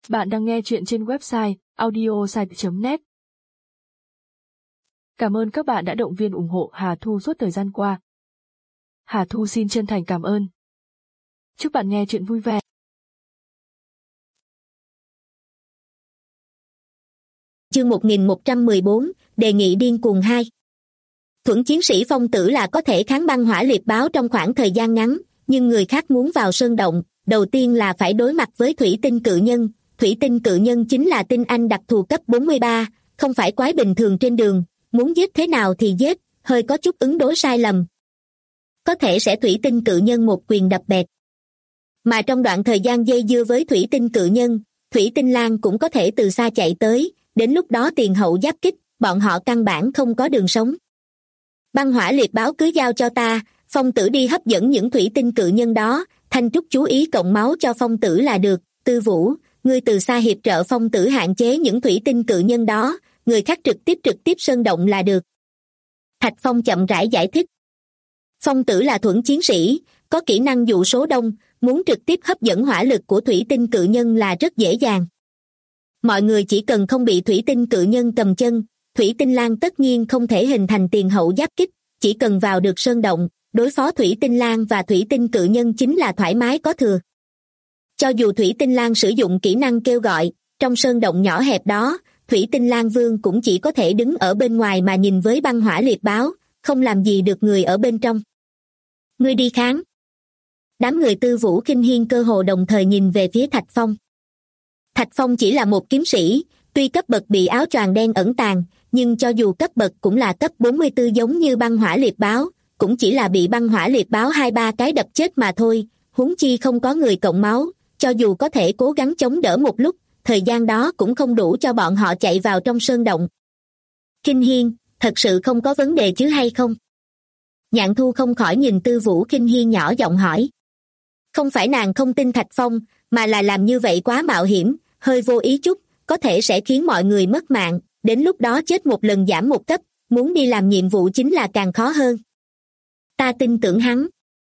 Bạn đang nghe chuyện trên website audiosite.net. Cảm ơn các bạn đã động viên ủng hộ Hà Thu suốt thời gian qua. Hà Thu xin chân thành cảm ơn. Chúc bạn nghe chuyện vui vẻ. Chương 1114, đề nghị điên cuồng 2. Thuẫn chiến sĩ Phong Tử là có thể kháng băng hỏa liệt báo trong khoảng thời gian ngắn, nhưng người khác muốn vào sơn động, đầu tiên là phải đối mặt với thủy tinh cự nhân. Thủy tinh cự nhân chính là tinh anh đặc thù cấp 43, không phải quái bình thường trên đường, muốn giết thế nào thì giết, hơi có chút ứng đối sai lầm. Có thể sẽ thủy tinh cự nhân một quyền đập bẹp. Mà trong đoạn thời gian dây dưa với thủy tinh cự nhân, thủy tinh lang cũng có thể từ xa chạy tới, đến lúc đó tiền hậu giáp kích, bọn họ căn bản không có đường sống. Băng hỏa liệt báo cứ giao cho ta, Phong Tử đi hấp dẫn những thủy tinh cự nhân đó, Thanh Trúc chú ý cộng máu cho Phong Tử là được. Tư Vũ, ngươi từ xa hiệp trợ Phong Tử hạn chế những thủy tinh cự nhân đó, người khác trực tiếp sơn động là được. Thạch Phong chậm rãi giải thích. Phong Tử là thuẫn chiến sĩ, có kỹ năng dụ số đông, muốn trực tiếp hấp dẫn hỏa lực của thủy tinh cự nhân là rất dễ dàng. Mọi người chỉ cần không bị thủy tinh cự nhân cầm chân, thủy tinh lang tất nhiên không thể hình thành tiền hậu giáp kích, chỉ cần vào được sơn động, đối phó thủy tinh lang và thủy tinh cự nhân chính là thoải mái có thừa. Cho dù thủy tinh lang sử dụng kỹ năng kêu gọi, trong sơn động nhỏ hẹp đó, thủy tinh lang vương cũng chỉ có thể đứng ở bên ngoài mà nhìn với băng hỏa liệt báo, không làm gì được người ở bên trong. Ngươi đi kháng. Đám người Tư Vũ Kinh Hiên cơ hồ đồng thời nhìn về phía Thạch Phong. Thạch Phong chỉ là một kiếm sĩ, tuy cấp bậc bị áo choàng đen ẩn tàng, nhưng cho dù cấp bậc cũng là cấp 44 giống như băng hỏa liệt báo, cũng chỉ là bị băng hỏa liệt báo 2-3 cái đập chết mà thôi, huống chi không có người cộng máu, cho dù có thể cố gắng chống đỡ một lúc, thời gian đó cũng không đủ cho bọn họ chạy vào trong sơn động. Kinh Hiên, thật sự không có vấn đề chứ hay không? Nhạn Thu không khỏi nhìn Tư Vũ Kinh Hiên nhỏ giọng hỏi. Không phải nàng không tin Thạch Phong, mà là làm như vậy quá mạo hiểm, hơi vô ý chút, có thể sẽ khiến mọi người mất mạng, đến lúc đó chết một lần giảm một cấp, muốn đi làm nhiệm vụ chính là càng khó hơn. Ta tin tưởng hắn.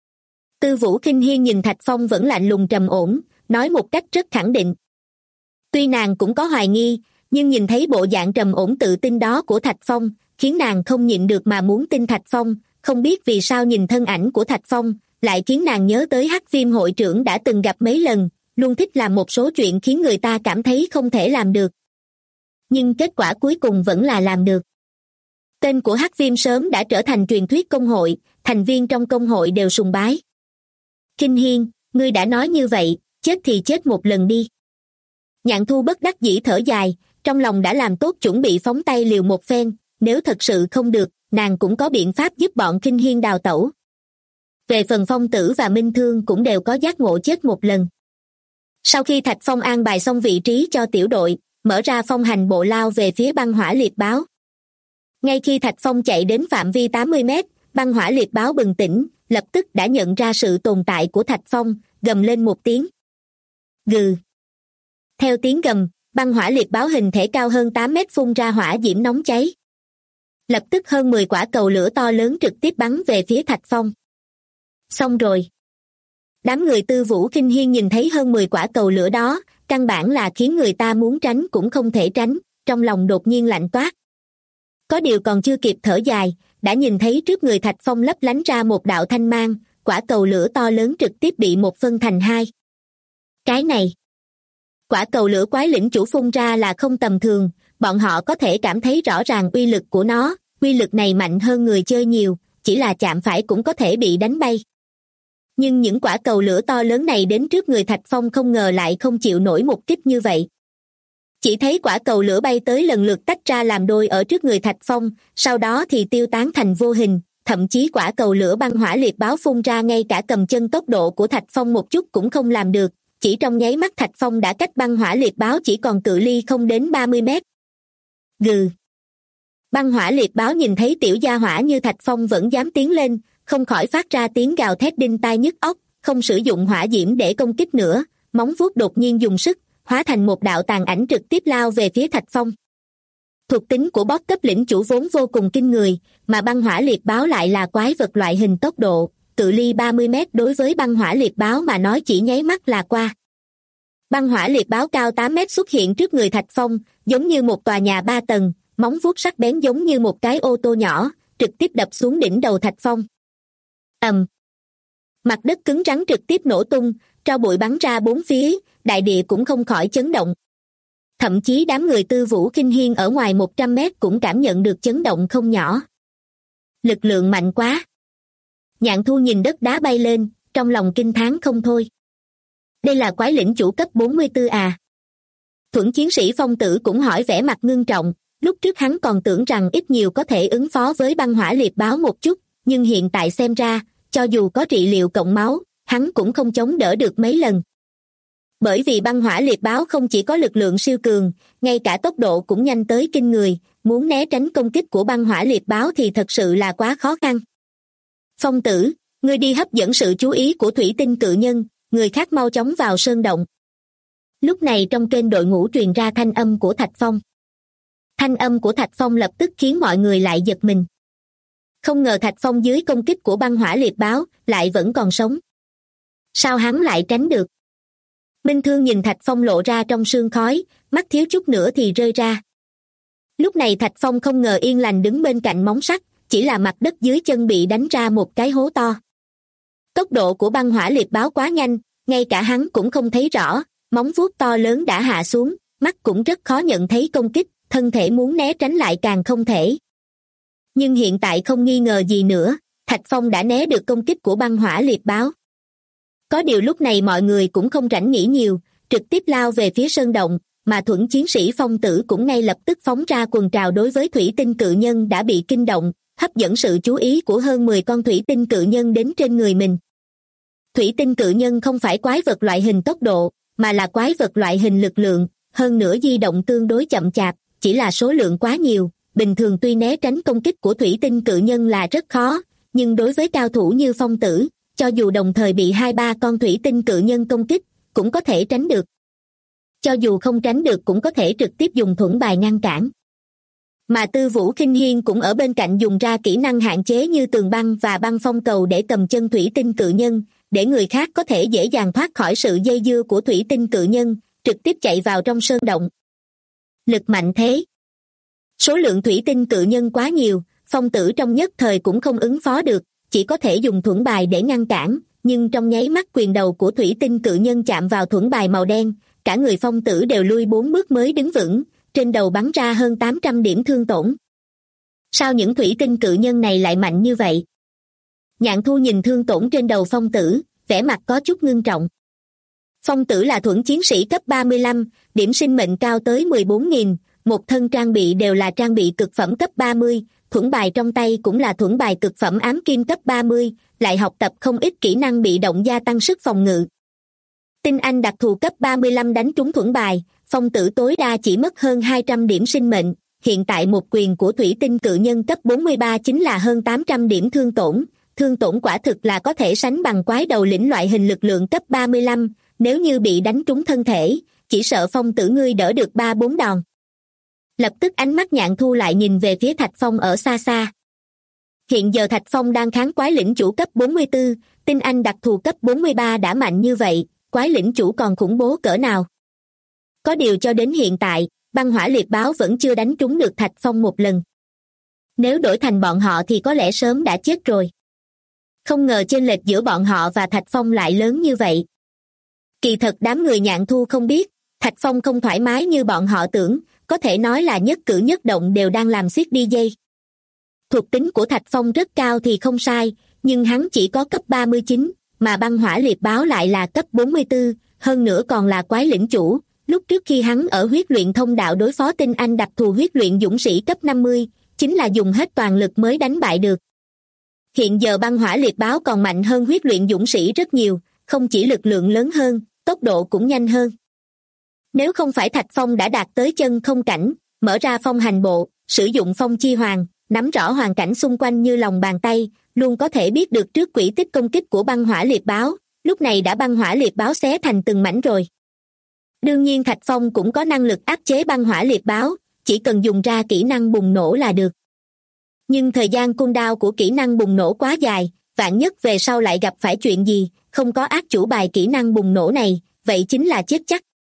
Tư Vũ Kinh Hiên nhìn Thạch Phong vẫn lạnh lùng trầm ổn, nói một cách rất khẳng định. Tuy nàng cũng có hoài nghi, nhưng nhìn thấy bộ dạng trầm ổn tự tin đó của Thạch Phong, khiến nàng không nhịn được mà muốn tin Thạch Phong, không biết vì sao nhìn thân ảnh của Thạch Phong, lại khiến nàng nhớ tới Hắc Viêm hội trưởng đã từng gặp mấy lần, luôn thích làm một số chuyện khiến người ta cảm thấy không thể làm được. Nhưng kết quả cuối cùng vẫn là làm được. Tên của Hắc Viêm sớm đã trở thành truyền thuyết công hội, thành viên trong công hội đều sùng bái. Kinh Hiên, ngươi đã nói như vậy, chết thì chết một lần đi. Nhạn Thu bất đắc dĩ thở dài, trong lòng đã làm tốt chuẩn bị phóng tay liều một phen, nếu thật sự không được, nàng cũng có biện pháp giúp bọn Kinh Hiên đào tẩu. Về phần Phong Tử và Minh Thương cũng đều có giác ngộ chết một lần. Sau khi Thạch Phong an bài xong vị trí cho tiểu đội, mở ra phong hành bộ lao về phía băng hỏa liệt báo. Ngay khi Thạch Phong chạy đến phạm vi 80 mét, băng hỏa liệt báo bừng tỉnh, lập tức đã nhận ra sự tồn tại của Thạch Phong, gầm lên một tiếng. Gừ. Theo tiếng gầm, băng hỏa liệt báo hình thể cao hơn 8 mét phun ra hỏa diễm nóng cháy. Lập tức hơn 10 quả cầu lửa to lớn trực tiếp bắn về phía Thạch Phong. Xong rồi. Đám người Tư Vũ Kinh Hiên nhìn thấy hơn 10 quả cầu lửa đó, căn bản là khiến người ta muốn tránh cũng không thể tránh, trong lòng đột nhiên lạnh toát. Có điều còn chưa kịp thở dài, đã nhìn thấy trước người Thạch Phong lấp lánh ra một đạo thanh mang, quả cầu lửa to lớn trực tiếp bị một phân thành hai. Cái này, quả cầu lửa quái lĩnh chủ phun ra là không tầm thường, bọn họ có thể cảm thấy rõ ràng uy lực của nó, uy lực này mạnh hơn người chơi nhiều, chỉ là chạm phải cũng có thể bị đánh bay. Nhưng những quả cầu lửa to lớn này đến trước người Thạch Phong không ngờ lại không chịu nổi một kích như vậy. Chỉ thấy quả cầu lửa bay tới lần lượt tách ra làm đôi ở trước người Thạch Phong, sau đó thì tiêu tán thành vô hình, thậm chí quả cầu lửa băng hỏa liệt báo phun ra ngay cả cầm chân tốc độ của Thạch Phong một chút cũng không làm được, chỉ trong nháy mắt Thạch Phong đã cách băng hỏa liệt báo chỉ còn cự ly không đến 30 mét. Gừ. Băng hỏa liệt báo nhìn thấy tiểu gia hỏa như Thạch Phong vẫn dám tiến lên, không khỏi phát ra tiếng gào thét đinh tai nhức óc, không sử dụng hỏa diễm để công kích nữa, móng vuốt đột nhiên dùng sức, hóa thành một đạo tàn ảnh trực tiếp lao về phía Thạch Phong. Thuộc tính của boss cấp lĩnh chủ vốn vô cùng kinh người, mà băng hỏa liệt báo lại là quái vật loại hình tốc độ, cự ly 30 mét đối với băng hỏa liệt báo mà nói chỉ nháy mắt là qua. Băng hỏa liệt báo cao 8 mét xuất hiện trước người Thạch Phong, giống như một tòa nhà 3 tầng, móng vuốt sắc bén giống như một cái ô tô nhỏ, trực tiếp đập xuống đỉnh đầu Thạch Phong. Ầm. Mặt đất cứng rắn trực tiếp nổ tung, tro bụi bắn ra bốn phía, đại địa cũng không khỏi chấn động. Thậm chí đám người Tư Vũ Kinh Hiên ở ngoài 100 mét cũng cảm nhận được chấn động không nhỏ. Lực lượng mạnh quá. Nhạn Thu nhìn đất đá bay lên, trong lòng kinh thán không thôi. Đây là quái lĩnh chủ cấp 44 à? Thuẫn chiến sĩ Phong Tử cũng hỏi vẻ mặt ngưng trọng, lúc trước hắn còn tưởng rằng ít nhiều có thể ứng phó với băng hỏa liệt báo một chút, nhưng hiện tại xem ra, cho dù có trị liệu cộng máu, hắn cũng không chống đỡ được mấy lần. Bởi vì băng hỏa liệt báo không chỉ có lực lượng siêu cường, ngay cả tốc độ cũng nhanh tới kinh người, muốn né tránh công kích của băng hỏa liệt báo thì thật sự là quá khó khăn. Phong Tử, ngươi đi hấp dẫn sự chú ý của thủy tinh cự nhân, người khác mau chóng vào sơn động. Lúc này trong kênh đội ngũ truyền ra thanh âm của Thạch Phong. Thanh âm của Thạch Phong lập tức khiến mọi người lại giật mình. Không ngờ Thạch Phong dưới công kích của băng hỏa liệt báo lại vẫn còn sống. Sao hắn lại tránh được? Minh Thương nhìn Thạch Phong lộ ra trong sương khói, mắt thiếu chút nữa thì rơi ra. Lúc này Thạch Phong không ngờ yên lành đứng bên cạnh móng sắt, chỉ là mặt đất dưới chân bị đánh ra một cái hố to. Tốc độ của băng hỏa liệt báo quá nhanh, ngay cả hắn cũng không thấy rõ, móng vuốt to lớn đã hạ xuống, mắt cũng rất khó nhận thấy công kích, thân thể muốn né tránh lại càng không thể. Nhưng hiện tại không nghi ngờ gì nữa, Thạch Phong đã né được công kích của băng hỏa liệt báo. Có điều lúc này mọi người cũng không rảnh nghĩ nhiều, trực tiếp lao về phía sơn động, mà Thuẫn chiến sĩ Phong Tử cũng ngay lập tức phóng ra quần trào đối với thủy tinh cự nhân đã bị kinh động, hấp dẫn sự chú ý của hơn 10 con thủy tinh cự nhân đến trên người mình. Thủy tinh cự nhân không phải quái vật loại hình tốc độ, mà là quái vật loại hình lực lượng, hơn nữa di động tương đối chậm chạp, chỉ là số lượng quá nhiều, bình thường tuy né tránh công kích của thủy tinh cự nhân là rất khó, nhưng đối với cao thủ như Phong Tử, cho dù đồng thời bị 2-3 con thủy tinh cự nhân công kích, cũng có thể tránh được. Cho dù không tránh được cũng có thể trực tiếp dùng thuẫn bài ngăn cản. Mà Tư Vũ Kinh Hiên cũng ở bên cạnh dùng ra kỹ năng hạn chế như tường băng và băng phong cầu để cầm chân thủy tinh cự nhân, để người khác có thể dễ dàng thoát khỏi sự dây dưa của thủy tinh cự nhân, trực tiếp chạy vào trong sơn động. Lực mạnh thế. Số lượng thủy tinh cự nhân quá nhiều, Phong Tử trong nhất thời cũng không ứng phó được, chỉ có thể dùng thuẫn bài để ngăn cản, nhưng trong nháy mắt quyền đầu của thủy tinh cự nhân chạm vào thuẫn bài màu đen, cả người Phong Tử đều lui 4 bước mới đứng vững, trên đầu bắn ra hơn 800 điểm thương tổn. Sao những thủy tinh cự nhân này lại mạnh như vậy? Nhạn Thu nhìn thương tổn trên đầu Phong Tử, vẻ mặt có chút ngưng trọng. Phong Tử là thuẫn chiến sĩ cấp 35, điểm sinh mệnh cao tới 14.000, một thân trang bị đều là trang bị cực phẩm cấp 30, thuẫn bài trong tay cũng là thuẫn bài cực phẩm ám kim cấp 30, lại học tập không ít kỹ năng bị động gia tăng sức phòng ngự. Tinh Anh đặc thù cấp 35 đánh trúng thuẫn bài, Phong Tử tối đa chỉ mất hơn 200 điểm sinh mệnh, hiện tại một quyền của thủy tinh cự nhân cấp 43 chính là hơn 800 điểm thương tổn quả thực là có thể sánh bằng quái đầu lĩnh loại hình lực lượng cấp 35, nếu như bị đánh trúng thân thể, chỉ sợ Phong Tử ngươi đỡ được 3-4 đòn. Lập tức ánh mắt Nhạn Thu lại nhìn về phía Thạch Phong ở xa xa. Hiện giờ Thạch Phong đang kháng quái lĩnh chủ cấp 44, Tinh Anh đặc thù cấp 43 đã mạnh như vậy, quái lĩnh chủ còn khủng bố cỡ nào. Có điều cho đến hiện tại, băng hỏa liệt báo vẫn chưa đánh trúng được Thạch Phong một lần. Nếu đổi thành bọn họ thì có lẽ sớm đã chết rồi. Không ngờ chênh lệch giữa bọn họ và Thạch Phong lại lớn như vậy. Kỳ thật đám người Nhạn Thu không biết, Thạch Phong không thoải mái như bọn họ tưởng, có thể nói là nhất cử nhất động đều đang làm xiết đi dây. Thuộc tính của Thạch Phong rất cao thì không sai, nhưng hắn chỉ có cấp 39, mà băng hỏa liệt báo lại là cấp 44, hơn nữa còn là quái lĩnh chủ. Lúc trước khi hắn ở huyết luyện thông đạo đối phó Tinh Anh đặc thù huyết luyện dũng sĩ cấp 50, chính là dùng hết toàn lực mới đánh bại được. Hiện giờ băng hỏa liệt báo còn mạnh hơn huyết luyện dũng sĩ rất nhiều, không chỉ lực lượng lớn hơn, tốc độ cũng nhanh hơn. Nếu không phải Thạch Phong đã đạt tới chân không cảnh, mở ra phong hành bộ, sử dụng phong chi hoàng, nắm rõ hoàn cảnh xung quanh như lòng bàn tay, luôn có thể biết được trước quỹ tích công kích của băng hỏa liệt báo, lúc này đã băng hỏa liệt báo xé thành từng mảnh rồi. Đương nhiên Thạch Phong cũng có năng lực áp chế băng hỏa liệt báo, chỉ cần dùng ra kỹ năng bùng nổ là được. Nhưng thời gian cooldown của kỹ năng bùng nổ quá dài, vạn nhất về sau lại gặp phải chuyện gì, không có ác chủ bài kỹ năng bùng nổ này, vậy chính là chết chắc.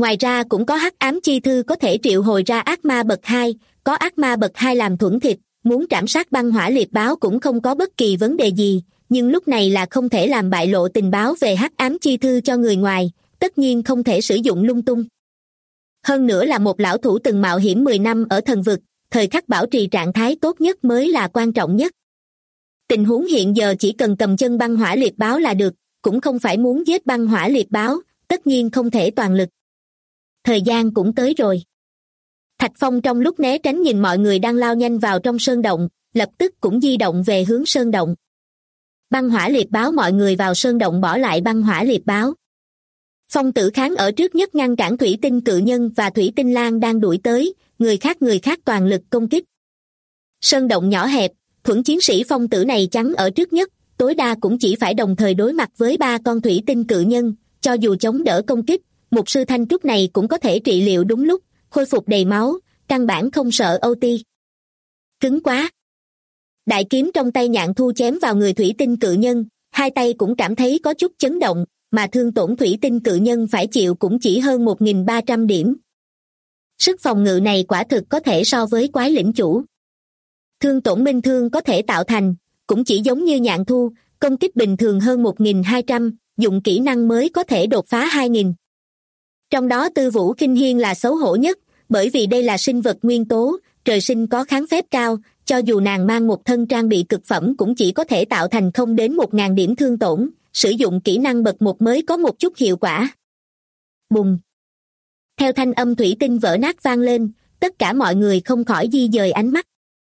Ngoài ra cũng có hắc ám chi thư có thể triệu hồi ra ác ma bậc 2, có ác ma bậc 2 làm thuẫn thịt, muốn trảm sát băng hỏa liệt báo cũng không có bất kỳ vấn đề gì, nhưng lúc này là không thể làm bại lộ tình báo về hắc ám chi thư cho người ngoài, tất nhiên không thể sử dụng lung tung. Hơn nữa là một lão thủ từng mạo hiểm 10 năm ở thần vực, thời khắc bảo trì trạng thái tốt nhất mới là quan trọng nhất. Tình huống hiện giờ chỉ cần cầm chân băng hỏa liệt báo là được, cũng không phải muốn giết băng hỏa liệt báo, tất nhiên không thể toàn lực. Thời gian cũng tới rồi. Thạch Phong trong lúc né tránh nhìn mọi người đang lao nhanh vào trong sơn động, lập tức cũng di động về hướng sơn động. Băng hỏa liệt báo, mọi người vào sơn động bỏ lại băng hỏa liệt báo. Phong Tử Kháng ở trước nhất ngăn cản thủy tinh cự nhân và thủy tinh lang đang đuổi tới, người khác toàn lực công kích. Sơn động nhỏ hẹp, thuẫn chiến sĩ Phong Tử này chắn ở trước nhất, tối đa cũng chỉ phải đồng thời đối mặt với 3 con thủy tinh cự nhân, cho dù chống đỡ công kích, mục sư Thanh Trúc này cũng có thể trị liệu đúng lúc, khôi phục đầy máu, căn bản không sợ OT. Cứng quá. Đại kiếm trong tay Nhạn Thu chém vào người thủy tinh cự nhân, hai tay cũng cảm thấy có chút chấn động, mà thương tổn thủy tinh cự nhân phải chịu cũng chỉ hơn 1.300 điểm. Sức phòng ngự này quả thực có thể so với quái lĩnh chủ. Thương tổn minh thương có thể tạo thành, cũng chỉ giống như Nhạn Thu, công kích bình thường hơn 1.200, dùng kỹ năng mới có thể đột phá 2.000. Trong đó Tư Vũ Kinh Hiên là xấu hổ nhất, bởi vì đây là sinh vật nguyên tố, trời sinh có kháng phép cao, cho dù nàng mang một thân trang bị cực phẩm cũng chỉ có thể tạo thành 0 đến 1.000 điểm thương tổn, sử dụng kỹ năng bậc 1 mới có một chút hiệu quả. Bùng! Theo thanh âm thủy tinh vỡ nát vang lên, tất cả mọi người không khỏi di dời ánh mắt.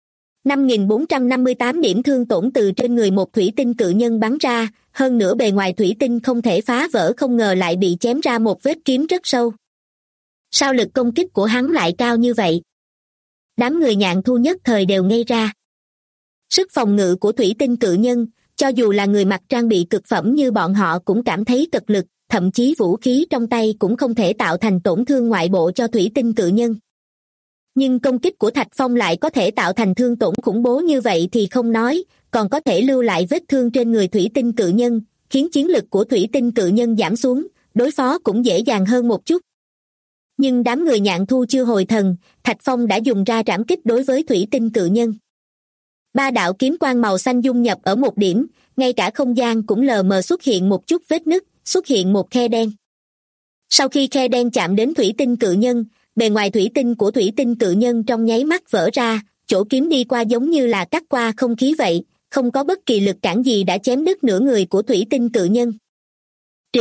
5.458 điểm thương tổn từ trên người một thủy tinh cự nhân bắn ra, hơn nữa bề ngoài thủy tinh không thể phá vỡ, không ngờ lại bị chém ra một vết kiếm rất sâu. Sao lực công kích của hắn lại cao như vậy? Đám người Nhạn Thu nhất thời đều ngây ra. Sức phòng ngự của thủy tinh cự nhân, cho dù là người mặc trang bị cực phẩm như bọn họ cũng cảm thấy cật lực, thậm chí vũ khí trong tay cũng không thể tạo thành tổn thương ngoại bộ cho thủy tinh cự nhân. Nhưng công kích của Thạch Phong lại có thể tạo thành thương tổn khủng bố như vậy thì không nói, còn có thể lưu lại vết thương trên người thủy tinh cự nhân, khiến chiến lực của thủy tinh cự nhân giảm xuống, đối phó cũng dễ dàng hơn một chút. Nhưng đám người Nhạn Thu chưa hồi thần, Thạch Phong đã dùng ra trảm kích đối với thủy tinh cự nhân. 3 đạo kiếm quang màu xanh dung nhập ở một điểm, ngay cả không gian cũng lờ mờ xuất hiện một chút vết nứt, xuất hiện một khe đen. Sau khi khe đen chạm đến thủy tinh cự nhân, bề ngoài thủy tinh của thủy tinh cự nhân trong nháy mắt vỡ ra, chỗ kiếm đi qua giống như là cắt qua không khí vậy, không có bất kỳ lực cản gì đã chém đứt nửa người của thủy tinh cự nhân. Trừ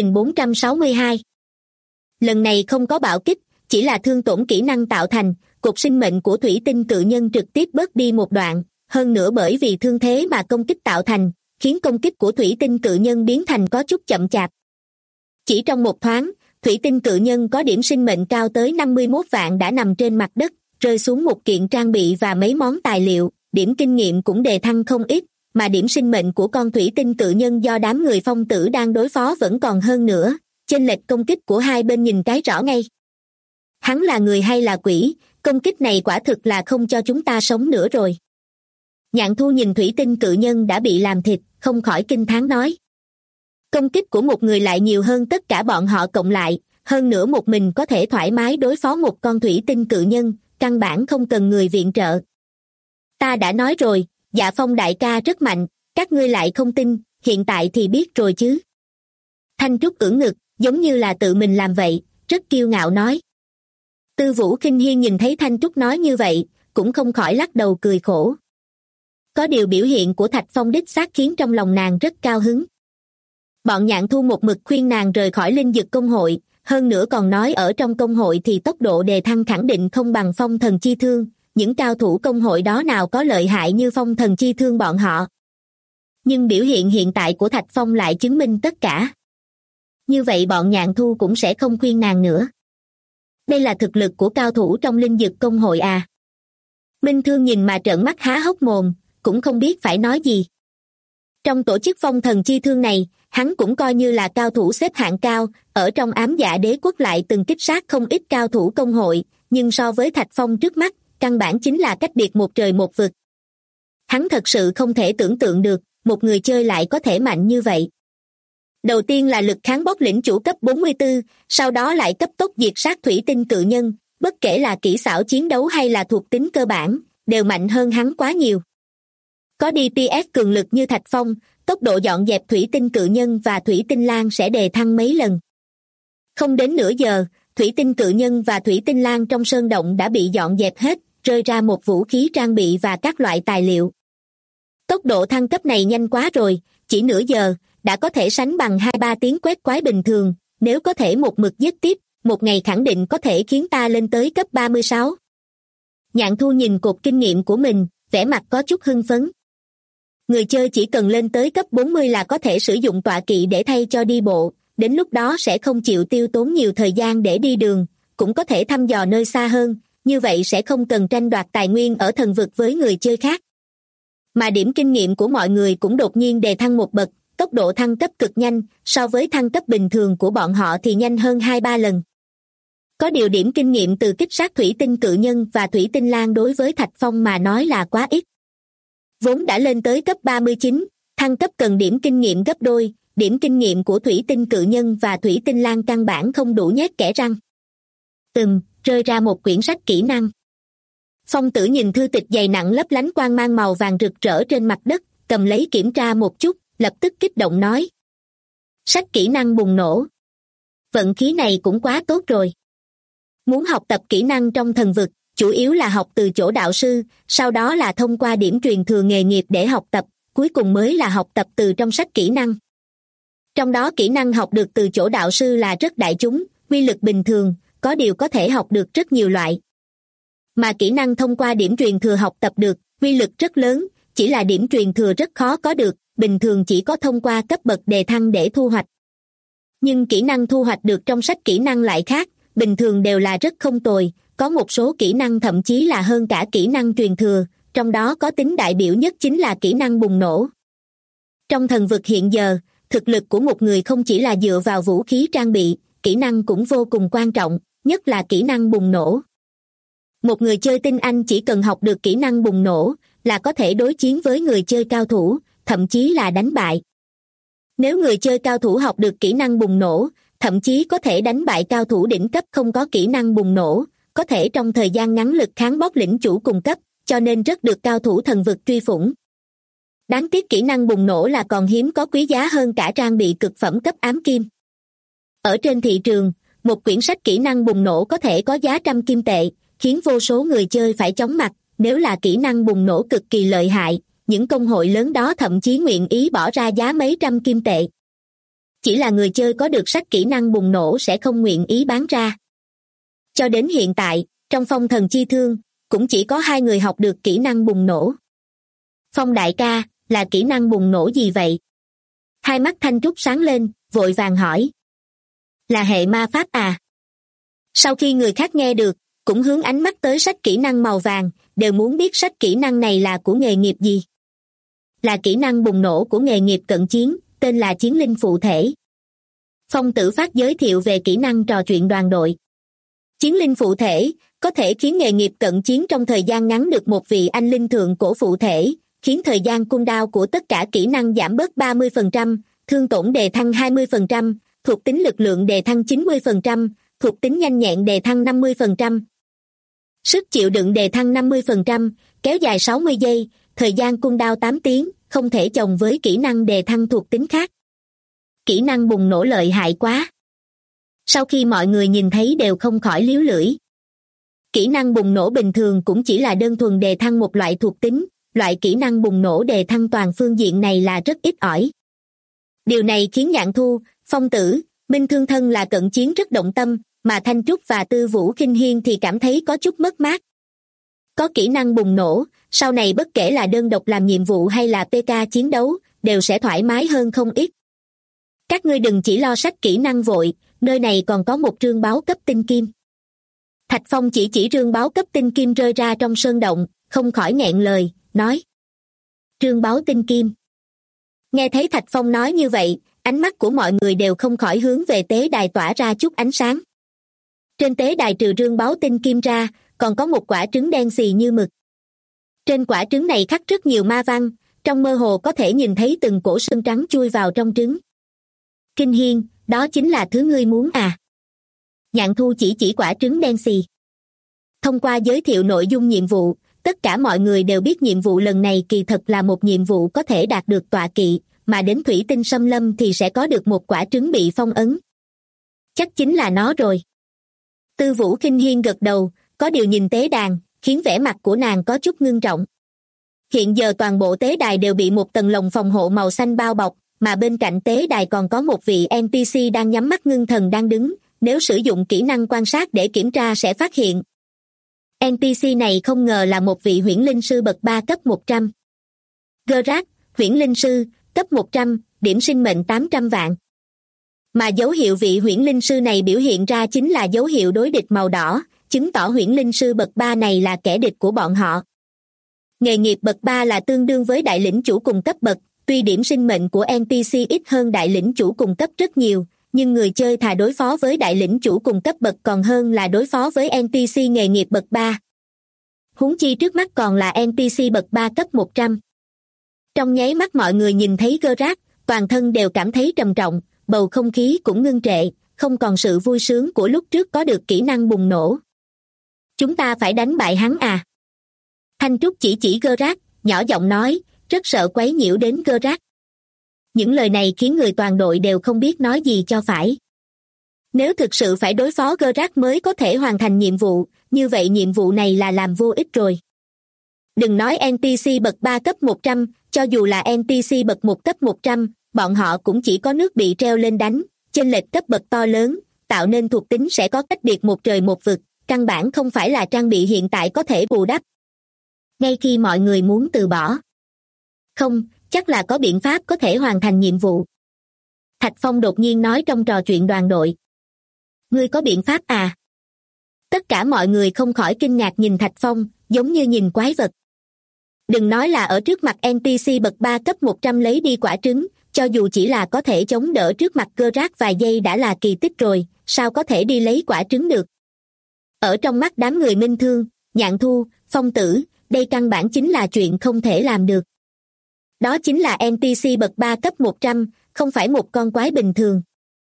9.462. Lần này không có bạo kích, chỉ là thương tổn kỹ năng tạo thành, cột sinh mệnh của thủy tinh cự nhân trực tiếp bớt đi một đoạn, hơn nữa bởi vì thương thế mà công kích tạo thành, khiến công kích của thủy tinh cự nhân biến thành có chút chậm chạp. Chỉ trong một thoáng, thủy tinh cự nhân có điểm sinh mệnh cao tới 51 vạn đã nằm trên mặt đất, rơi xuống một kiện trang bị và mấy món tài liệu, điểm kinh nghiệm cũng đề thăng không ít, mà điểm sinh mệnh của con thủy tinh cự nhân do đám người Phong Tử đang đối phó vẫn còn hơn nữa, chênh lệch công kích của hai bên nhìn cái rõ ngay. Hắn là người hay là quỷ, công kích này quả thực là không cho chúng ta sống nữa rồi. Nhạn Thu nhìn thủy tinh cự nhân đã bị làm thịt, không khỏi kinh thán nói. Công kích của một người lại nhiều hơn tất cả bọn họ cộng lại, hơn nữa một mình có thể thoải mái đối phó một con thủy tinh cự nhân, căn bản không cần người viện trợ. Ta đã nói rồi, Dạ Phong đại ca rất mạnh, các ngươi lại không tin, hiện tại thì biết rồi chứ. Thanh Trúc ưỡn ngực, giống như là tự mình làm vậy, rất kiêu ngạo nói. Tư Vũ Kinh Hiên nhìn thấy Thanh Trúc nói như vậy, cũng không khỏi lắc đầu cười khổ. Có điều biểu hiện của Thạch Phong đích xác khiến trong lòng nàng rất cao hứng. Bọn Nhạn Thu một mực khuyên nàng rời khỏi linh dực công hội, hơn nữa còn nói ở trong công hội thì tốc độ đề thăng khẳng định không bằng Phong Thần Chi Thương, những cao thủ công hội đó nào có lợi hại như Phong Thần Chi Thương bọn họ. Nhưng biểu hiện hiện tại của Thạch Phong lại chứng minh tất cả. Như vậy bọn Nhạn Thu cũng sẽ không khuyên nàng nữa. Đây là thực lực của cao thủ trong linh dực công hội à? Minh Thương nhìn mà trợn mắt há hốc mồm, cũng không biết phải nói gì. Trong tổ chức Phong Thần Chi Thương này, hắn cũng coi như là cao thủ xếp hạng cao, ở trong Ám Dạ Đế Quốc lại từng kích sát không ít cao thủ công hội, nhưng so với Thạch Phong trước mắt, căn bản chính là cách biệt một trời một vực. Hắn thật sự không thể tưởng tượng được, một người chơi lại có thể mạnh như vậy. Đầu tiên là lực kháng bốc lĩnh chủ cấp 44, sau đó lại cấp tốc diệt sát thủy tinh cự nhân, bất kể là kỹ xảo chiến đấu hay là thuộc tính cơ bản, đều mạnh hơn hắn quá nhiều. Có DPS cường lực như Thạch Phong, tốc độ dọn dẹp thủy tinh cự nhân và thủy tinh lang sẽ đề thăng mấy lần. Không đến nửa giờ, thủy tinh cự nhân và thủy tinh lang trong sơn động đã bị dọn dẹp hết, rơi ra một vũ khí trang bị và các loại tài liệu. Tốc độ thăng cấp này nhanh quá rồi, chỉ nửa giờ, đã có thể sánh bằng 2-3 tiếng quét quái bình thường, nếu có thể một mực giết tiếp, một ngày khẳng định có thể khiến ta lên tới cấp 36. Nhạn Thu nhìn cột kinh nghiệm của mình, vẻ mặt có chút hưng phấn. Người chơi chỉ cần lên tới cấp 40 là có thể sử dụng tọa kỵ để thay cho đi bộ, đến lúc đó sẽ không chịu tiêu tốn nhiều thời gian để đi đường, cũng có thể thăm dò nơi xa hơn, như vậy sẽ không cần tranh đoạt tài nguyên ở thần vực với người chơi khác. Mà điểm kinh nghiệm của mọi người cũng đột nhiên đề thăng một bậc, tốc độ thăng cấp cực nhanh, so với thăng cấp bình thường của bọn họ thì nhanh hơn 2-3 lần. Có điều điểm kinh nghiệm từ kích sát thủy tinh cự nhân và thủy tinh lang đối với Thạch Phong mà nói là quá ít. Vốn đã lên tới cấp 39, thăng cấp cần điểm kinh nghiệm gấp đôi, điểm kinh nghiệm của thủy tinh cự nhân và thủy tinh lang căn bản không đủ nhét kẽ răng. Rơi ra một quyển sách kỹ năng. Phong Tử nhìn thư tịch dày nặng lấp lánh quang mang màu vàng rực rỡ trên mặt đất, cầm lấy kiểm tra một chút, lập tức kích động nói. Sách kỹ năng bùng nổ. Vận khí này cũng quá tốt rồi. Muốn học tập kỹ năng trong thần vực, chủ yếu là học từ chỗ đạo sư, sau đó là thông qua điểm truyền thừa nghề nghiệp để học tập, cuối cùng mới là học tập từ trong sách kỹ năng. Trong đó kỹ năng học được từ chỗ đạo sư là rất đại chúng, uy lực bình thường, có điều có thể học được rất nhiều loại. Mà kỹ năng thông qua điểm truyền thừa học tập được, uy lực rất lớn, chỉ là điểm truyền thừa rất khó có được, bình thường chỉ có thông qua cấp bậc đề thăng để thu hoạch. Nhưng kỹ năng thu hoạch được trong sách kỹ năng lại khác, bình thường đều là rất không tồi, có một số kỹ năng thậm chí là hơn cả kỹ năng truyền thừa, trong đó có tính đại biểu nhất chính là kỹ năng bùng nổ. Trong thần vực hiện giờ, thực lực của một người không chỉ là dựa vào vũ khí trang bị, kỹ năng cũng vô cùng quan trọng, nhất là kỹ năng bùng nổ. Một người chơi tinh anh chỉ cần học được kỹ năng bùng nổ là có thể đối chiến với người chơi cao thủ, thậm chí là đánh bại. Nếu người chơi cao thủ học được kỹ năng bùng nổ, thậm chí có thể đánh bại cao thủ đỉnh cấp không có kỹ năng bùng nổ, có thể trong thời gian ngắn lực kháng bóc lĩnh chủ cùng cấp, cho nên rất được cao thủ thần vực truy phủng. Đáng tiếc kỹ năng bùng nổ là còn hiếm có, quý giá hơn cả trang bị cực phẩm cấp ám kim. Ở trên thị trường, một quyển sách kỹ năng bùng nổ có thể có giá trăm kim tệ, khiến vô số người chơi phải chóng mặt. Nếu là kỹ năng bùng nổ cực kỳ lợi hại, những công hội lớn đó thậm chí nguyện ý bỏ ra giá mấy trăm kim tệ. Chỉ là người chơi có được sách kỹ năng bùng nổ sẽ không nguyện ý bán ra. Cho đến hiện tại, trong Phong Thần Chi Thương, cũng chỉ có 2 người học được kỹ năng bùng nổ. Phong đại ca, là kỹ năng bùng nổ gì vậy? Hai mắt Thanh Trúc sáng lên, vội vàng hỏi. Là hệ ma pháp à? Sau khi người khác nghe được, cũng hướng ánh mắt tới sách kỹ năng màu vàng, đều muốn biết sách kỹ năng này là của nghề nghiệp gì. Là kỹ năng bùng nổ của nghề nghiệp cận chiến, tên là chiến linh phụ thể. Phong Tử Phát giới thiệu về kỹ năng trò chuyện đoàn đội. Chiến linh phụ thể, có thể khiến nghề nghiệp cận chiến trong thời gian ngắn được một vị anh linh thượng cổ phụ thể, khiến thời gian cooldown của tất cả kỹ năng giảm bớt 30%, thương tổn đề thăng 20%, thuộc tính lực lượng đề thăng 90%, thuộc tính nhanh nhẹn đề thăng 50%. Sức chịu đựng đề thăng 50%, kéo dài 60 giây, thời gian cooldown 8 tiếng, không thể chồng với kỹ năng đề thăng thuộc tính khác. Kỹ năng bùng nổ lợi hại quá. Sau khi mọi người nhìn thấy đều không khỏi líu lưỡi. Kỹ năng bùng nổ bình thường cũng chỉ là đơn thuần đề thăng một loại thuộc tính, loại kỹ năng bùng nổ đề thăng toàn phương diện này là rất ít ỏi. Điều này khiến Nhạn Thu, Phong Tử, Minh Thương Thân là cận chiến rất động tâm, mà Thanh Trúc và Tư Vũ Khinh Hiên thì cảm thấy có chút mất mát. Có kỹ năng bùng nổ, sau này bất kể là đơn độc làm nhiệm vụ hay là PK chiến đấu, đều sẽ thoải mái hơn không ít. Các ngươi đừng chỉ lo sách kỹ năng vội, nơi này còn có một trương báo cấp tinh kim. Thạch Phong chỉ trương báo cấp tinh kim rơi ra trong sơn động, không khỏi nghẹn lời, nói. Trương báo tinh kim. Nghe thấy Thạch Phong nói như vậy, ánh mắt của mọi người đều không khỏi hướng về tế đài tỏa ra chút ánh sáng. Trên tế đài trừ trương báo tinh kim ra, còn có một quả trứng đen xì như mực. Trên quả trứng này khắc rất nhiều ma văn, trong mơ hồ có thể nhìn thấy từng cổ xương trắng chui vào trong trứng. Kinh Hiên, đó chính là thứ ngươi muốn à? Nhạn Thu chỉ quả trứng đen xì. Thông qua giới thiệu nội dung nhiệm vụ, tất cả mọi người đều biết nhiệm vụ lần này kỳ thật là một nhiệm vụ có thể đạt được tọa kỵ, mà đến Thủy Tinh Xâm Lâm thì sẽ có được một quả trứng bị phong ấn. Chắc chính là nó rồi. Tư Vũ Kinh Hiên gật đầu, có điều nhìn tế đàn, khiến vẻ mặt của nàng có chút ngưng trọng. Hiện giờ toàn bộ tế đài đều bị một tầng lồng phòng hộ màu xanh bao bọc, mà bên cạnh tế đài còn có một vị NPC đang nhắm mắt ngưng thần đang đứng, nếu sử dụng kỹ năng quan sát để kiểm tra sẽ phát hiện. NPC này không ngờ là một vị huyễn linh sư bậc 3 cấp 100. Geralt, huyễn linh sư, cấp 100, điểm sinh mệnh 800 vạn. Mà dấu hiệu vị huyễn linh sư này biểu hiện ra chính là dấu hiệu đối địch màu đỏ, chứng tỏ huyễn linh sư bậc 3 này là kẻ địch của bọn họ. Nghề nghiệp bậc 3 là tương đương với đại lĩnh chủ cùng cấp bậc, tuy điểm sinh mệnh của NPC ít hơn đại lĩnh chủ cùng cấp rất nhiều, nhưng người chơi thà đối phó với đại lĩnh chủ cùng cấp bậc còn hơn là đối phó với NPC nghề nghiệp bậc 3. Huống chi trước mắt còn là NPC bậc 3 cấp 100. Trong nháy mắt mọi người nhìn thấy Geralt, toàn thân đều cảm thấy trầm trọng, bầu không khí cũng ngưng trệ, không còn sự vui sướng của lúc trước có được kỹ năng bùng nổ. Chúng ta phải đánh bại hắn à? Thanh Trúc chỉ Geralt, nhỏ giọng nói, rất sợ quấy nhiễu đến Geralt. Những lời này khiến người toàn đội đều không biết nói gì cho phải. Nếu thực sự phải đối phó Geralt mới có thể hoàn thành nhiệm vụ, như vậy nhiệm vụ này là làm vô ích rồi. Đừng nói NPC bậc 3 cấp 100, cho dù là NPC bậc 1 cấp 100, bọn họ cũng chỉ có nước bị treo lên đánh, chênh lệch cấp bậc to lớn, tạo nên thuộc tính sẽ có cách biệt một trời một vực, căn bản không phải là trang bị hiện tại có thể bù đắp. Ngay khi mọi người muốn từ bỏ. Không, chắc là có biện pháp có thể hoàn thành nhiệm vụ. Thạch Phong đột nhiên nói trong trò chuyện đoàn đội. Ngươi có biện pháp à? Tất cả mọi người không khỏi kinh ngạc nhìn Thạch Phong, giống như nhìn quái vật. Đừng nói là ở trước mặt NPC bậc 3 cấp 100 lấy đi quả trứng, cho dù chỉ là có thể chống đỡ trước mặt Geralt vài giây đã là kỳ tích rồi, sao có thể đi lấy quả trứng được? Ở trong mắt đám người Minh Thương, Nhạn Thu, Phong Tử, đây căn bản chính là chuyện không thể làm được. Đó chính là NPC bậc 3 cấp 100, không phải một con quái bình thường.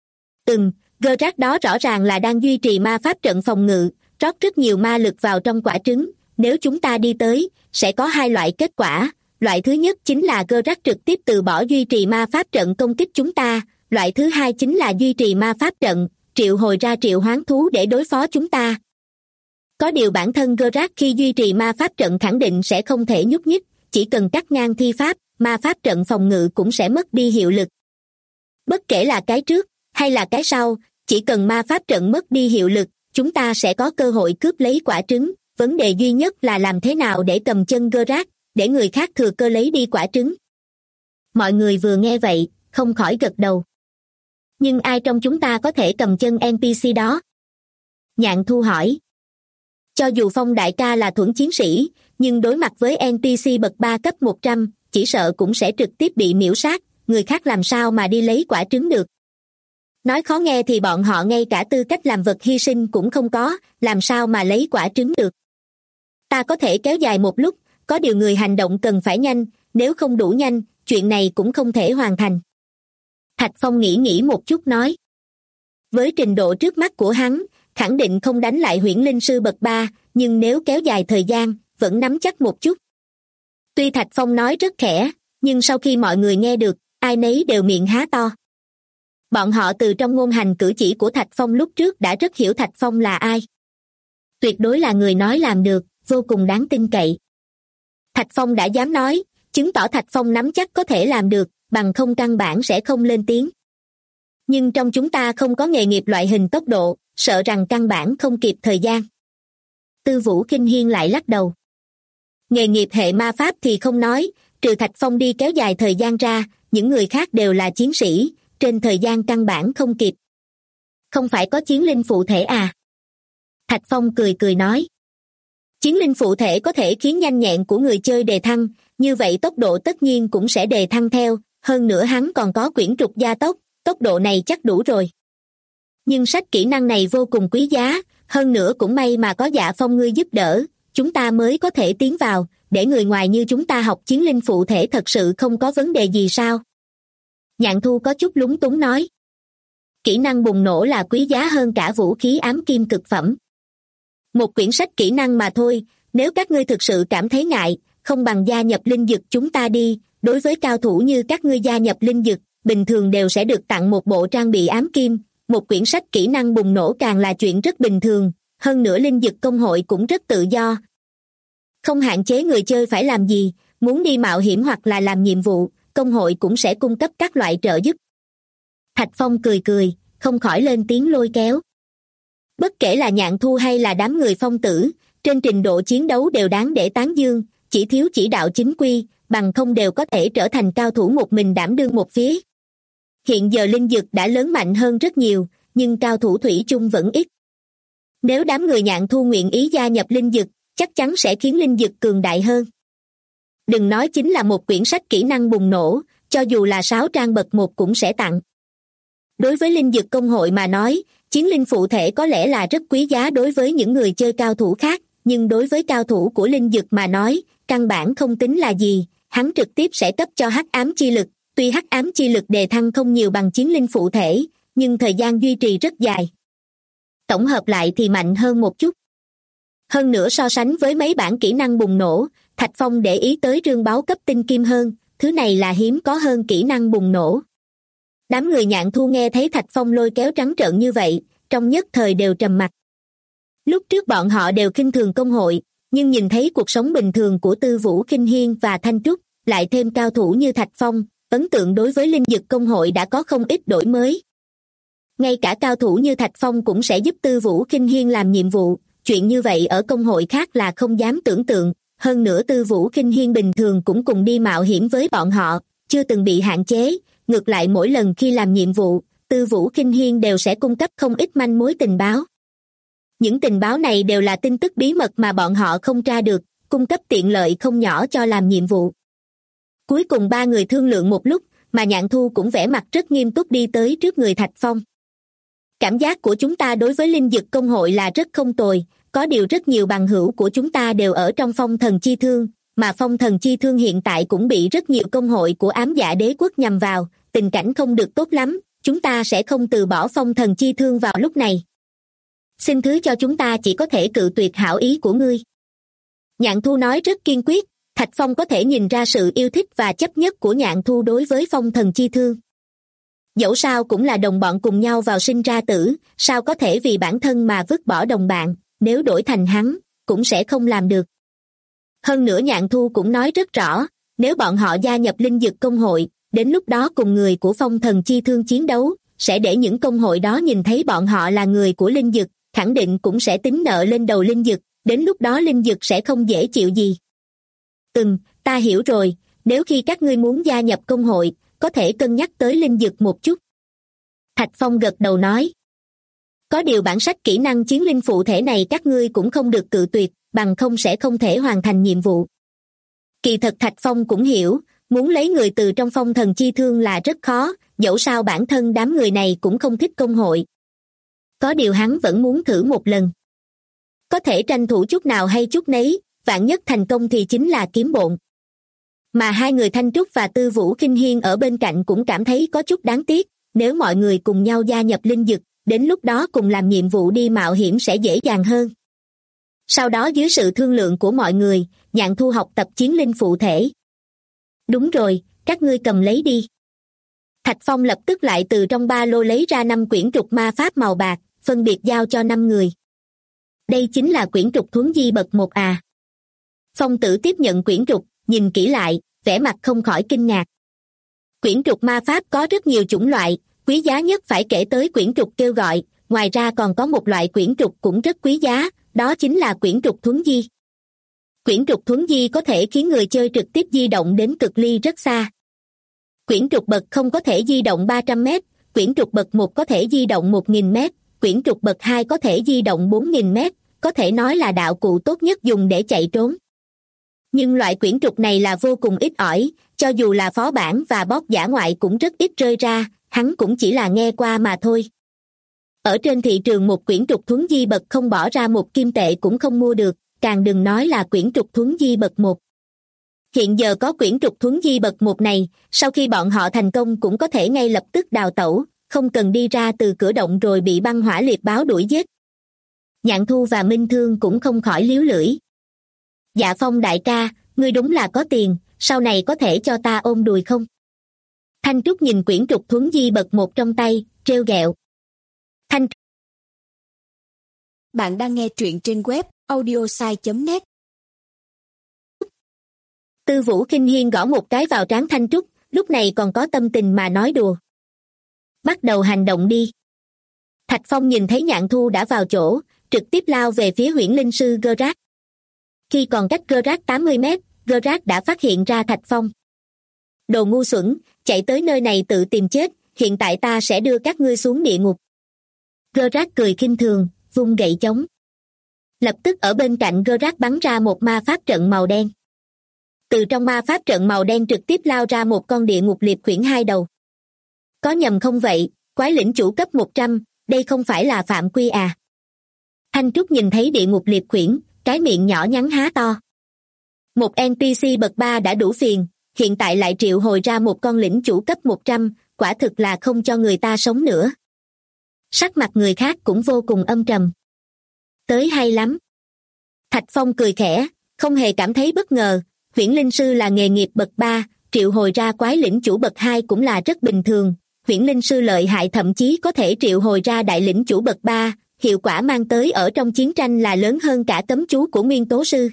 Geralt đó rõ ràng là đang duy trì ma pháp trận phòng ngự, rót rất nhiều ma lực vào trong quả trứng. Nếu chúng ta đi tới, sẽ có hai loại kết quả. Loại thứ nhất chính là Geralt trực tiếp từ bỏ duy trì ma pháp trận công kích chúng ta. Loại thứ hai chính là duy trì ma pháp trận, triệu hồi ra triệu hoán thú để đối phó chúng ta. Có điều bản thân Geralt khi duy trì ma pháp trận khẳng định sẽ không thể nhúc nhích, chỉ cần cắt ngang thi pháp, ma pháp trận phòng ngự cũng sẽ mất đi hiệu lực. Bất kể là cái trước hay là cái sau, chỉ cần ma pháp trận mất đi hiệu lực, chúng ta sẽ có cơ hội cướp lấy quả trứng. Vấn đề duy nhất là làm thế nào để cầm chân Geralt, để người khác thừa cơ lấy đi quả trứng. Mọi người vừa nghe vậy, không khỏi gật đầu. Nhưng ai trong chúng ta có thể cầm chân NPC đó? Nhạn Thu hỏi. Cho dù Phong đại ca là thuẫn chiến sĩ, nhưng đối mặt với NPC bậc 3 cấp 100, chỉ sợ cũng sẽ trực tiếp bị miễu sát, người khác làm sao mà đi lấy quả trứng được. Nói khó nghe thì bọn họ ngay cả tư cách làm vật hy sinh cũng không có, làm sao mà lấy quả trứng được. Ta có thể kéo dài một lúc, có điều người hành động cần phải nhanh, nếu không đủ nhanh, chuyện này cũng không thể hoàn thành. Thạch Phong nghĩ một chút nói. Với trình độ trước mắt của hắn, khẳng định không đánh lại huyễn linh sư bậc 3, nhưng nếu kéo dài thời gian, vẫn nắm chắc một chút. Tuy Thạch Phong nói rất khẽ, nhưng sau khi mọi người nghe được, ai nấy đều miệng há to. Bọn họ từ trong ngôn hành cử chỉ của Thạch Phong lúc trước đã rất hiểu Thạch Phong là ai. Tuyệt đối là người nói làm được, vô cùng đáng tin cậy. Thạch Phong đã dám nói, chứng tỏ Thạch Phong nắm chắc có thể làm được, bằng không căn bản sẽ không lên tiếng. Nhưng trong chúng ta không có nghề nghiệp loại hình tốc độ, sợ rằng căn bản không kịp thời gian. Tư Vũ Kinh Hiên lại lắc đầu. Nghề nghiệp hệ ma pháp thì không nói, trừ Thạch Phong đi kéo dài thời gian ra, những người khác đều là chiến sĩ, trên thời gian căn bản không kịp. Không phải có chiến linh phụ thể à? Thạch Phong cười nói. Chiến linh phụ thể có thể khiến nhanh nhẹn của người chơi đề thăng, như vậy tốc độ tất nhiên cũng sẽ đề thăng theo, hơn nữa hắn còn có quyển trục gia tốc, tốc độ này chắc đủ rồi. Nhưng sách kỹ năng này vô cùng quý giá, hơn nữa cũng may mà có Dạ Phong ngươi giúp đỡ, chúng ta mới có thể tiến vào, để người ngoài như chúng ta học chiến linh phụ thể thật sự không có vấn đề gì sao? Nhạn Thu có chút lúng túng nói. kỹ năng bùng nổ là quý giá hơn cả vũ khí ám kim cực phẩm. Một quyển sách kỹ năng mà thôi, nếu các ngươi thực sự cảm thấy ngại, không bằng gia nhập linh dực chúng ta đi. Đối với cao thủ như các ngươi, gia nhập linh dực bình thường đều sẽ được tặng một bộ trang bị ám kim, một quyển sách kỹ năng bùng nổ càng là chuyện rất bình thường. Hơn nữa linh dực công hội cũng rất tự do, không hạn chế người chơi phải làm gì, muốn đi mạo hiểm hoặc là làm nhiệm vụ, công hội cũng sẽ cung cấp các loại trợ giúp. Thạch Phong cười cười, không khỏi lên tiếng lôi kéo. Bất kể là Nhạn Thu hay là đám người Phong Tử, trên trình độ chiến đấu đều đáng để tán dương, chỉ thiếu chỉ đạo chính quy, bằng không đều có thể trở thành cao thủ một mình đảm đương một phía. Hiện giờ linh dực đã lớn mạnh hơn rất nhiều, nhưng cao thủ thủy chung vẫn ít. Nếu đám người Nhạn Thu nguyện ý gia nhập linh dực, chắc chắn sẽ khiến linh dực cường đại hơn. Đừng nói chính là một quyển sách kỹ năng bùng nổ, cho dù là 6 trang bậc 1 cũng sẽ tặng. Đối với linh dực công hội mà nói, chiến linh phụ thể có lẽ là rất quý giá đối với những người chơi cao thủ khác, nhưng đối với cao thủ của linh dực mà nói, căn bản không tính là gì, hắn trực tiếp sẽ cấp cho hắc ám chi lực. Tuy hắc ám chi lực đề thăng không nhiều bằng chiến linh phụ thể, nhưng thời gian duy trì rất dài. Tổng hợp lại thì mạnh hơn một chút. Hơn nữa so sánh với mấy bản kỹ năng bùng nổ, Thạch Phong để ý tới rương báu cấp tinh kim hơn, thứ này là hiếm có hơn kỹ năng bùng nổ. Đám người Nhạn Thu nghe thấy Thạch Phong lôi kéo trắng trợn như vậy, trong nhất thời đều trầm mặc. Lúc trước bọn họ đều khinh thường công hội, nhưng nhìn thấy cuộc sống bình thường của Tư Vũ Kinh Hiên và Thanh Trúc, lại thêm cao thủ như Thạch Phong, ấn tượng đối với linh dực công hội đã có không ít đổi mới. Ngay cả cao thủ như Thạch Phong cũng sẽ giúp Tư Vũ Kinh Hiên làm nhiệm vụ, chuyện như vậy ở công hội khác là không dám tưởng tượng. Hơn nữa Tư Vũ Kinh Hiên bình thường cũng cùng đi mạo hiểm với bọn họ, chưa từng bị hạn chế, ngược lại mỗi lần khi làm nhiệm vụ, Tư Vũ Kinh Hiên đều sẽ cung cấp không ít manh mối tình báo. Những tình báo này đều là tin tức bí mật mà bọn họ không tra được, cung cấp tiện lợi không nhỏ cho làm nhiệm vụ. Cuối cùng ba người thương lượng một lúc, mà Nhạn Thu cũng vẻ mặt rất nghiêm túc đi tới trước người Thạch Phong. Cảm giác của chúng ta đối với linh dực công hội là rất không tồi, có điều rất nhiều bằng hữu của chúng ta đều ở trong Phong Thần Chi Thương, mà Phong Thần Chi Thương hiện tại cũng bị rất nhiều công hội của ám dạ đế quốc nhằm vào, tình cảnh không được tốt lắm, chúng ta sẽ không từ bỏ Phong Thần Chi Thương vào lúc này. Xin thứ cho chúng ta chỉ có thể cự tuyệt hảo ý của ngươi. Nhạn Thu nói rất kiên quyết, Thạch Phong có thể nhìn ra sự yêu thích và chấp nhất của Nhạn Thu đối với Phong Thần Chi Thương. Dẫu sao cũng là đồng bọn cùng nhau vào sinh ra tử, sao có thể vì bản thân mà vứt bỏ đồng bạn, nếu đổi thành hắn, cũng sẽ không làm được. Hơn nữa Nhạn Thu cũng nói rất rõ, nếu bọn họ gia nhập linh dực công hội, đến lúc đó cùng người của Phong Thần Chi Thương chiến đấu, sẽ để những công hội đó nhìn thấy bọn họ là người của linh dực, khẳng định cũng sẽ tính nợ lên đầu linh dực, đến lúc đó linh dực sẽ không dễ chịu gì. Ta hiểu rồi, nếu khi các ngươi muốn gia nhập công hội, có thể cân nhắc tới linh dực một chút. Thạch Phong gật đầu nói. Có điều bản sách kỹ năng chiến linh phụ thể này các ngươi cũng không được cự tuyệt, bằng không sẽ không thể hoàn thành nhiệm vụ. Kỳ thật Thạch Phong cũng hiểu, muốn lấy người từ trong Phong Thần Chi Thương là rất khó, dẫu sao bản thân đám người này cũng không thích công hội. Có điều hắn vẫn muốn thử một lần. Có thể tranh thủ chút nào hay chút nấy, vạn nhất thành công thì chính là kiếm bộn. Mà hai người Thanh Trúc và Tư Vũ Kinh Hiên ở bên cạnh cũng cảm thấy có chút đáng tiếc, nếu mọi người cùng nhau gia nhập linh dực, đến lúc đó cùng làm nhiệm vụ đi mạo hiểm sẽ dễ dàng hơn. Sau đó dưới sự thương lượng của mọi người, Nhạn Thu học tập chiến linh phụ thể. Đúng rồi, các ngươi cầm lấy đi. Thạch Phong lập tức lại từ trong ba lô lấy ra 5 quyển trục ma pháp màu bạc, phân biệt giao cho 5 người. Đây chính là quyển trục thuấn di bậc 1 à. Phong Tử tiếp nhận quyển trục, nhìn kỹ lại, vẻ mặt không khỏi kinh ngạc. Quyển trục ma pháp có rất nhiều chủng loại, quý giá nhất phải kể tới quyển trục kêu gọi, ngoài ra còn có một loại quyển trục cũng rất quý giá, đó chính là quyển trục thuấn di. Quyển trục thuấn di có thể khiến người chơi trực tiếp di động đến cực ly rất xa. Quyển trục bậc 0 có thể di động 300 mét, quyển trục bậc 1 có thể di động 1.000 mét, quyển trục bậc 2 có thể di động 4.000 mét, có thể nói là đạo cụ tốt nhất dùng để chạy trốn. Nhưng loại quyển trục này là vô cùng ít ỏi, cho dù là phó bản và boss dã ngoại cũng rất ít rơi ra, hắn cũng chỉ là nghe qua mà thôi. Ở trên thị trường một quyển trục thuấn di bậc 0 bỏ ra 1 kim tệ cũng không mua được, càng đừng nói là quyển trục thuấn di bậc 1. Hiện giờ có quyển trục thuấn di bậc 1 này, sau khi bọn họ thành công cũng có thể ngay lập tức đào tẩu, không cần đi ra từ cửa động rồi bị băng hỏa liệt báo đuổi giết. Nhạn Thu và Minh Thương cũng không khỏi líu lưỡi. Dạ Phong đại ca, ngươi đúng là có tiền, sau này có thể cho ta ôm đùi không? Thanh Trúc nhìn quyển trục thuấn di bậc 1 trong tay, trêu ghẹo. Bạn đang nghe truyện trên web audiosai.net. Tư Vũ Khinh Hiên gõ một cái vào trán Thanh Trúc, lúc này còn có tâm tình mà nói đùa. Bắt đầu hành động đi. Thạch Phong nhìn thấy Nhạn Thu đã vào chỗ, trực tiếp lao về phía huyễn linh sư Geralt. Khi còn cách Geralt 80 mét, Geralt đã phát hiện ra Thạch Phong. Đồ ngu xuẩn, chạy tới nơi này tự tìm chết, hiện tại ta sẽ đưa các ngươi xuống địa ngục. Geralt cười khinh thường, vung gậy chống. Lập tức ở bên cạnh Geralt bắn ra một ma pháp trận màu đen. Từ trong ma pháp trận màu đen trực tiếp lao ra một con địa ngục liệp khuyển 2 đầu. Có nhầm không vậy, quái lĩnh chủ cấp 100, đây không phải là phạm quy à? Thanh Trúc nhìn thấy địa ngục liệp khuyển, cái miệng nhỏ nhắn há to. Một NPC bậc 3 đã đủ phiền, hiện tại lại triệu hồi ra một con lĩnh chủ cấp 100, quả thực là không cho người ta sống nữa. Sắc mặt người khác cũng vô cùng âm trầm. Tới hay lắm. Thạch Phong cười khẽ, không hề cảm thấy bất ngờ, huyễn linh sư là nghề nghiệp bậc 3, triệu hồi ra quái lĩnh chủ bậc 2 cũng là rất bình thường, huyễn linh sư lợi hại thậm chí có thể triệu hồi ra đại lĩnh chủ bậc 3, hiệu quả mang tới ở trong chiến tranh là lớn hơn cả cấm chú của nguyên tố sư.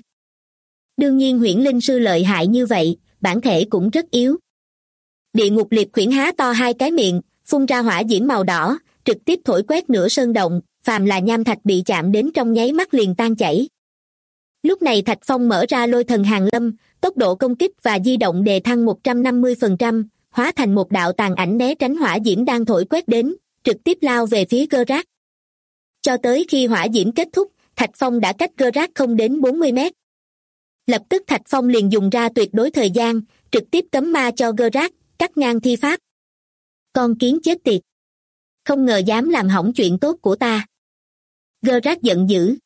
Đương nhiên huyễn linh sư lợi hại như vậy, bản thể cũng rất yếu. Địa ngục liệp khuyển há to 2 cái miệng, phun ra hỏa diễm màu đỏ, trực tiếp thổi quét nửa sơn động, phàm là nham thạch bị chạm đến trong nháy mắt liền tan chảy. Lúc này Thạch Phong mở ra lôi thần hàng lâm, tốc độ công kích và di động đề thăng 150%, hóa thành một đạo tàn ảnh né tránh hỏa diễm đang thổi quét đến, trực tiếp lao về phía Geralt. Cho tới khi hỏa diễm kết thúc, Thạch Phong đã cách Geralt không đến 40 mét. Lập tức Thạch Phong liền dùng ra tuyệt đối thời gian, trực tiếp cấm ma cho Geralt, cắt ngang thi pháp. Con kiến chết tiệt. Không ngờ dám làm hỏng chuyện tốt của ta. Geralt giận dữ.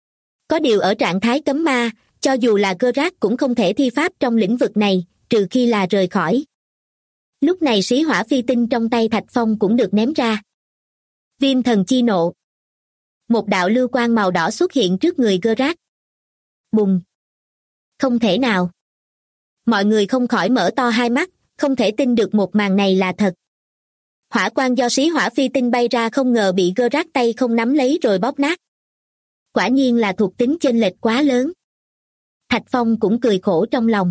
Có điều ở trạng thái cấm ma, cho dù là Geralt cũng không thể thi pháp trong lĩnh vực này, trừ khi là rời khỏi. Lúc này xí hỏa phi tinh trong tay Thạch Phong cũng được ném ra. Viêm thần chi nộ. Một đạo lưu quang màu đỏ xuất hiện trước người Geralt. Bùng. Không thể nào. Mọi người không khỏi mở to hai mắt, không thể tin được một màn này là thật. Hỏa quang do xí hỏa phi tinh bay ra không ngờ bị Geralt tay không nắm lấy rồi bóp nát. Quả nhiên là thuộc tính chênh lệch quá lớn. Thạch Phong cũng cười khổ trong lòng.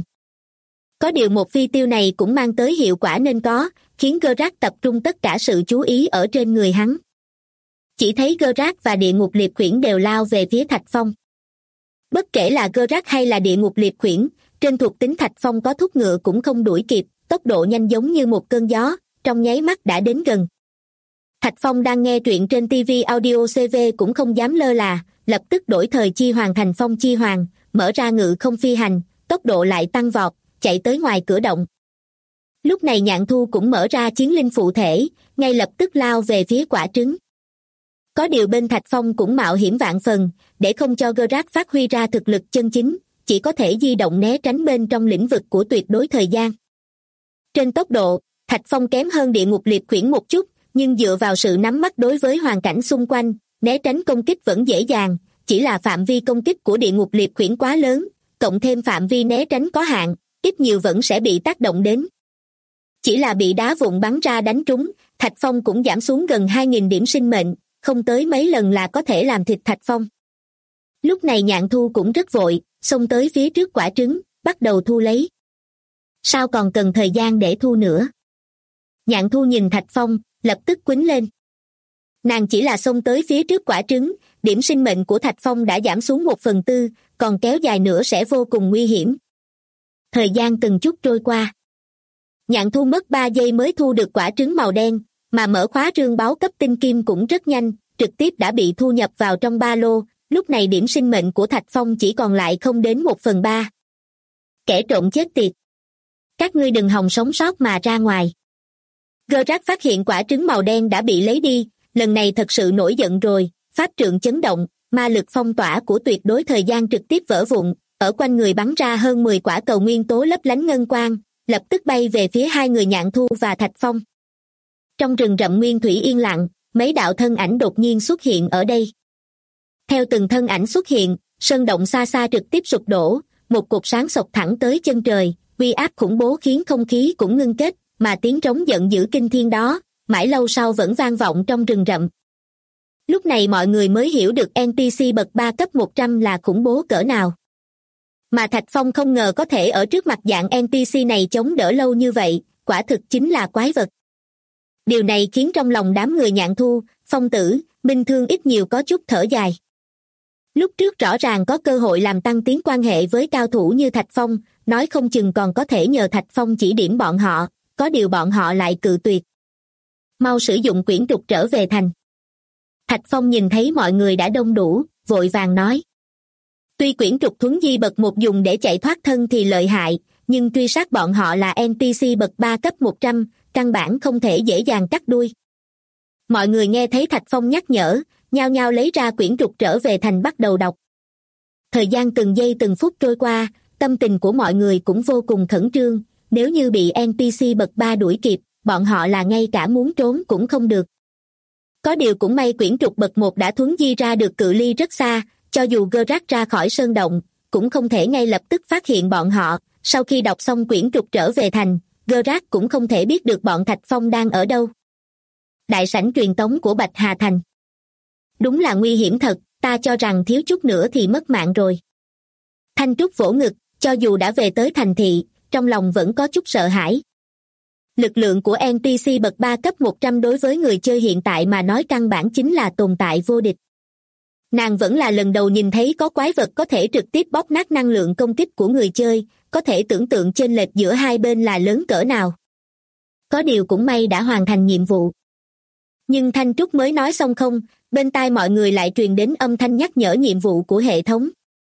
Có điều một phi tiêu này cũng mang tới hiệu quả nên có, khiến Geralt tập trung tất cả sự chú ý ở trên người hắn. Chỉ thấy Geralt và địa ngục liệp khuyển đều lao về phía Thạch Phong. Bất kể là Geralt hay là địa ngục liệp khuyển, trên thuộc tính Thạch Phong có thúc ngựa cũng không đuổi kịp, tốc độ nhanh giống như một cơn gió, trong nháy mắt đã đến gần. Thạch Phong đang nghe truyện trên TV Audio CV cũng không dám lơ là, lập tức đổi thời chi hoàng thành phong chi hoàng, mở ra ngự không phi hành, tốc độ lại tăng vọt, chạy tới ngoài cửa động. Lúc này Nhạn Thu cũng mở ra chiến linh phụ thể, ngay lập tức lao về phía quả trứng. Có điều bên Thạch Phong cũng mạo hiểm vạn phần, để không cho Geralt phát huy ra thực lực chân chính, chỉ có thể di động né tránh bên trong lĩnh vực của tuyệt đối thời gian. Trên tốc độ, Thạch Phong kém hơn địa ngục liệp khuyển một chút, nhưng dựa vào sự nắm bắt đối với hoàn cảnh xung quanh, né tránh công kích vẫn dễ dàng, chỉ là phạm vi công kích của địa ngục liệp khuyển quá lớn, cộng thêm phạm vi né tránh có hạn, ít nhiều vẫn sẽ bị tác động đến. Chỉ là bị đá vụn bắn ra đánh trúng, Thạch Phong cũng giảm xuống gần 2.000 điểm sinh mệnh, không tới mấy lần là có thể làm thịt Thạch Phong. Lúc này Nhạn Thu cũng rất vội, xông tới phía trước quả trứng, bắt đầu thu lấy. Sao còn cần thời gian để thu nữa? Nhạn Thu nhìn Thạch Phong, lập tức quýnh lên. Nàng chỉ là xông tới phía trước quả trứng, điểm sinh mệnh của Thạch Phong đã giảm xuống 1/4, còn kéo dài nữa sẽ vô cùng nguy hiểm. Thời gian từng chút trôi qua. Nhạn Thu mất 3 giây mới thu được quả trứng màu đen, mà mở khóa rương báu cấp tinh kim cũng rất nhanh, trực tiếp đã bị thu nhập vào trong ba lô, lúc này điểm sinh mệnh của Thạch Phong chỉ còn lại không đến 1/3. Kẻ trộm chết tiệt. Các ngươi đừng hòng sống sót mà ra ngoài. Geralt phát hiện quả trứng màu đen đã bị lấy đi, lần này thật sự nổi giận rồi, pháp trượng chấn động, ma lực phong tỏa của tuyệt đối thời gian trực tiếp vỡ vụn, ở quanh người bắn ra hơn 10 quả cầu nguyên tố lấp lánh ngân quang, lập tức bay về phía hai người Nhạn Thu và Thạch Phong. Trong rừng rậm nguyên thủy yên lặng, mấy đạo thân ảnh đột nhiên xuất hiện ở đây. Theo từng thân ảnh xuất hiện, sơn động xa xa trực tiếp sụp đổ, một cột sáng xộc thẳng tới chân trời, uy áp khủng bố khiến không khí cũng ngưng kết, mà tiếng trống giận dữ kinh thiên đó, mãi lâu sau vẫn vang vọng trong rừng rậm. Lúc này mọi người mới hiểu được NPC bậc 3 cấp 100 là khủng bố cỡ nào. Mà Thạch Phong không ngờ có thể ở trước mặt dạng NPC này chống đỡ lâu như vậy, quả thực chính là quái vật. Điều này khiến trong lòng đám người Nhạn Thu, Phong Tử, Minh Thương ít nhiều có chút thở dài. Lúc trước rõ ràng có cơ hội làm tăng tiến quan hệ với cao thủ như Thạch Phong, nói không chừng còn có thể nhờ Thạch Phong chỉ điểm bọn họ, có điều bọn họ lại cự tuyệt. Mau sử dụng quyển trục trở về thành. Thạch Phong nhìn thấy mọi người đã đông đủ, vội vàng nói. Tuy quyển trục thuấn di bậc 1 dùng để chạy thoát thân thì lợi hại, nhưng truy sát bọn họ là NPC bậc 3 cấp 100, căn bản không thể dễ dàng cắt đuôi. Mọi người nghe thấy Thạch Phong nhắc nhở, nhao nhao lấy ra quyển trục trở về thành bắt đầu đọc. Thời gian từng giây từng phút trôi qua, tâm tình của mọi người cũng vô cùng khẩn trương, nếu như bị NPC bậc 3 đuổi kịp, bọn họ là ngay cả muốn trốn cũng không được. Có điều cũng may quyển trục bậc 1 đã thuấn di ra được cự ly rất xa, cho dù Geralt ra khỏi sơn động, cũng không thể ngay lập tức phát hiện bọn họ. Sau khi đọc xong quyển trục trở về thành, Geralt cũng không thể biết được bọn Thạch Phong đang ở đâu. Đại sảnh truyền tống của Bạch Hà Thành. Đúng là nguy hiểm thật, ta cho rằng thiếu chút nữa thì mất mạng rồi. Thanh Trúc vỗ ngực, cho dù đã về tới thành thị, trong lòng vẫn có chút sợ hãi. Lực lượng của NPC bậc 3 cấp 100 đối với người chơi hiện tại mà nói căn bản chính là tồn tại vô địch. Nàng vẫn là lần đầu nhìn thấy có quái vật có thể trực tiếp bóp nát năng lượng công kích của người chơi, có thể tưởng tượng chênh lệch giữa hai bên là lớn cỡ nào. Có điều cũng may đã hoàn thành nhiệm vụ. Nhưng Thanh Trúc mới nói xong không, bên tai mọi người lại truyền đến âm thanh nhắc nhở nhiệm vụ của hệ thống.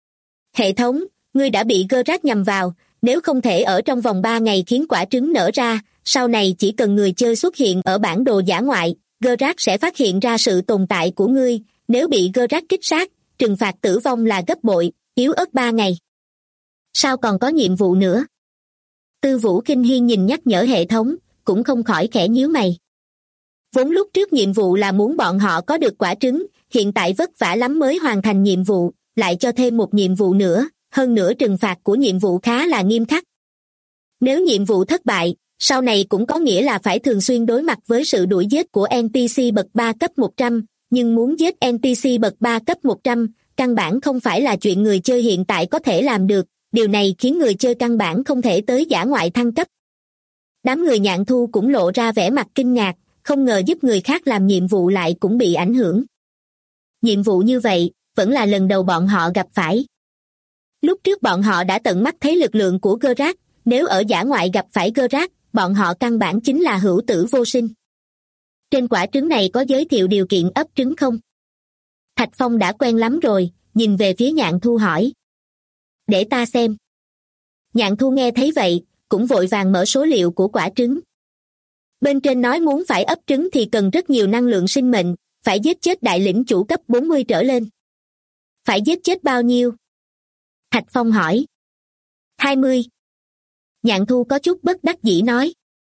Hệ thống, ngươi đã bị Geralt nhằm vào, nếu không thể ở trong vòng 3 ngày khiến quả trứng nở ra, sau này chỉ cần người chơi xuất hiện ở bản đồ dã ngoại, Geralt sẽ phát hiện ra sự tồn tại của ngươi, nếu bị Geralt kích sát, trừng phạt tử vong là gấp bội, yếu ớt 3 ngày. Sao còn có nhiệm vụ nữa? Tư Vũ Kinh Hiên nhìn nhắc nhở hệ thống, cũng không khỏi khẽ nhíu mày. Vốn lúc trước nhiệm vụ là muốn bọn họ có được quả trứng, hiện tại vất vả lắm mới hoàn thành nhiệm vụ, lại cho thêm một nhiệm vụ nữa, hơn nữa trừng phạt của nhiệm vụ khá là nghiêm khắc. Nếu nhiệm vụ thất bại, sau này cũng có nghĩa là phải thường xuyên đối mặt với sự đuổi giết của NPC bậc 3 cấp 100, nhưng muốn giết NPC bậc 3 cấp 100, căn bản không phải là chuyện người chơi hiện tại có thể làm được, điều này khiến người chơi căn bản không thể tới dã ngoại thăng cấp. Đám người Nhạn Thu cũng lộ ra vẻ mặt kinh ngạc, không ngờ giúp người khác làm nhiệm vụ lại cũng bị ảnh hưởng. Nhiệm vụ như vậy, vẫn là lần đầu bọn họ gặp phải. Lúc trước bọn họ đã tận mắt thấy lực lượng của Geralt, nếu ở dã ngoại gặp phải Geralt, bọn họ căn bản chính là hữu tử vô sinh. Trên quả trứng này có giới thiệu điều kiện ấp trứng không? Thạch Phong đã quen lắm rồi, nhìn về phía Nhạn Thu hỏi. Để ta xem. Nhạn Thu nghe thấy vậy, cũng vội vàng mở số liệu của quả trứng. Bên trên nói muốn phải ấp trứng thì cần rất nhiều năng lượng sinh mệnh, phải giết chết đại lĩnh chủ cấp 40 trở lên. Phải giết chết bao nhiêu? Thạch Phong hỏi. 20. Nhạn Thu có chút bất đắc dĩ nói.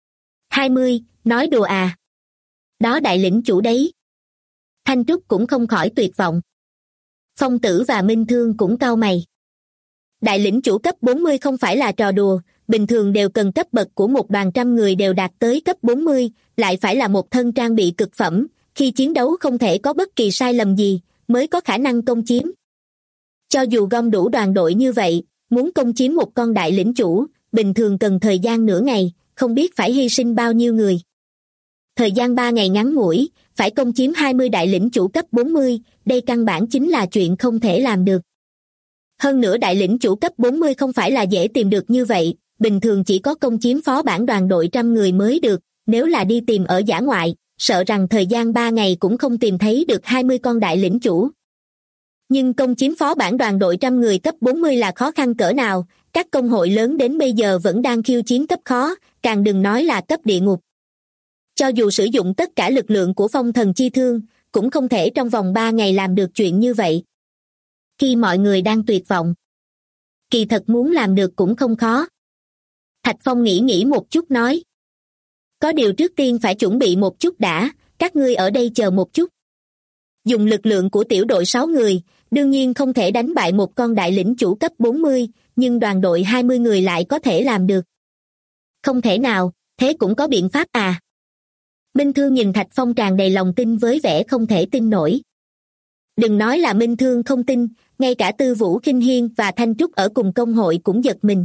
20, nói đùa à? Đó đại lĩnh chủ đấy. Thanh Trúc cũng không khỏi tuyệt vọng. Phong Tử và Minh Thương cũng cau mày. Đại lĩnh chủ cấp 40 không phải là trò đùa, bình thường đều cần cấp bậc của một đoàn trăm người đều đạt tới cấp 40, lại phải là một thân trang bị cực phẩm, khi chiến đấu không thể có bất kỳ sai lầm gì, mới có khả năng công chiếm. Cho dù gom đủ đoàn đội như vậy, muốn công chiếm một con đại lĩnh chủ, bình thường cần thời gian nửa ngày, không biết phải hy sinh bao nhiêu người. Thời gian 3 ngày ngắn ngủi, phải công chiếm 20 đại lĩnh chủ cấp 40, đây căn bản chính là chuyện không thể làm được. Hơn nữa đại lĩnh chủ cấp 40 không phải là dễ tìm được như vậy, bình thường chỉ có công chiếm phó bản đoàn đội trăm người mới được, nếu là đi tìm ở dã ngoại, sợ rằng thời gian 3 ngày cũng không tìm thấy được 20 con đại lĩnh chủ. Nhưng công chiếm phó bản đoàn đội trăm người cấp 40 là khó khăn cỡ nào, các công hội lớn đến bây giờ vẫn đang khiêu chiến cấp khó, càng đừng nói là cấp địa ngục. Cho dù sử dụng tất cả lực lượng của phong thần chi thương, cũng không thể trong vòng 3 ngày làm được chuyện như vậy. Khi mọi người đang tuyệt vọng, kỳ thật muốn làm được cũng không khó. Thạch Phong nghĩ một chút nói. Có điều trước tiên phải chuẩn bị một chút đã, các ngươi ở đây chờ một chút. Dùng lực lượng của tiểu đội 6 người, đương nhiên không thể đánh bại một con đại lĩnh chủ cấp 40, nhưng đoàn đội 20 người lại có thể làm được. Không thể nào, thế cũng có biện pháp à? Minh Thương nhìn Thạch Phong tràn đầy lòng tin với vẻ không thể tin nổi. Đừng nói là Minh Thương không tin, ngay cả Tư Vũ Khinh Hiên và Thanh Trúc ở cùng công hội cũng giật mình.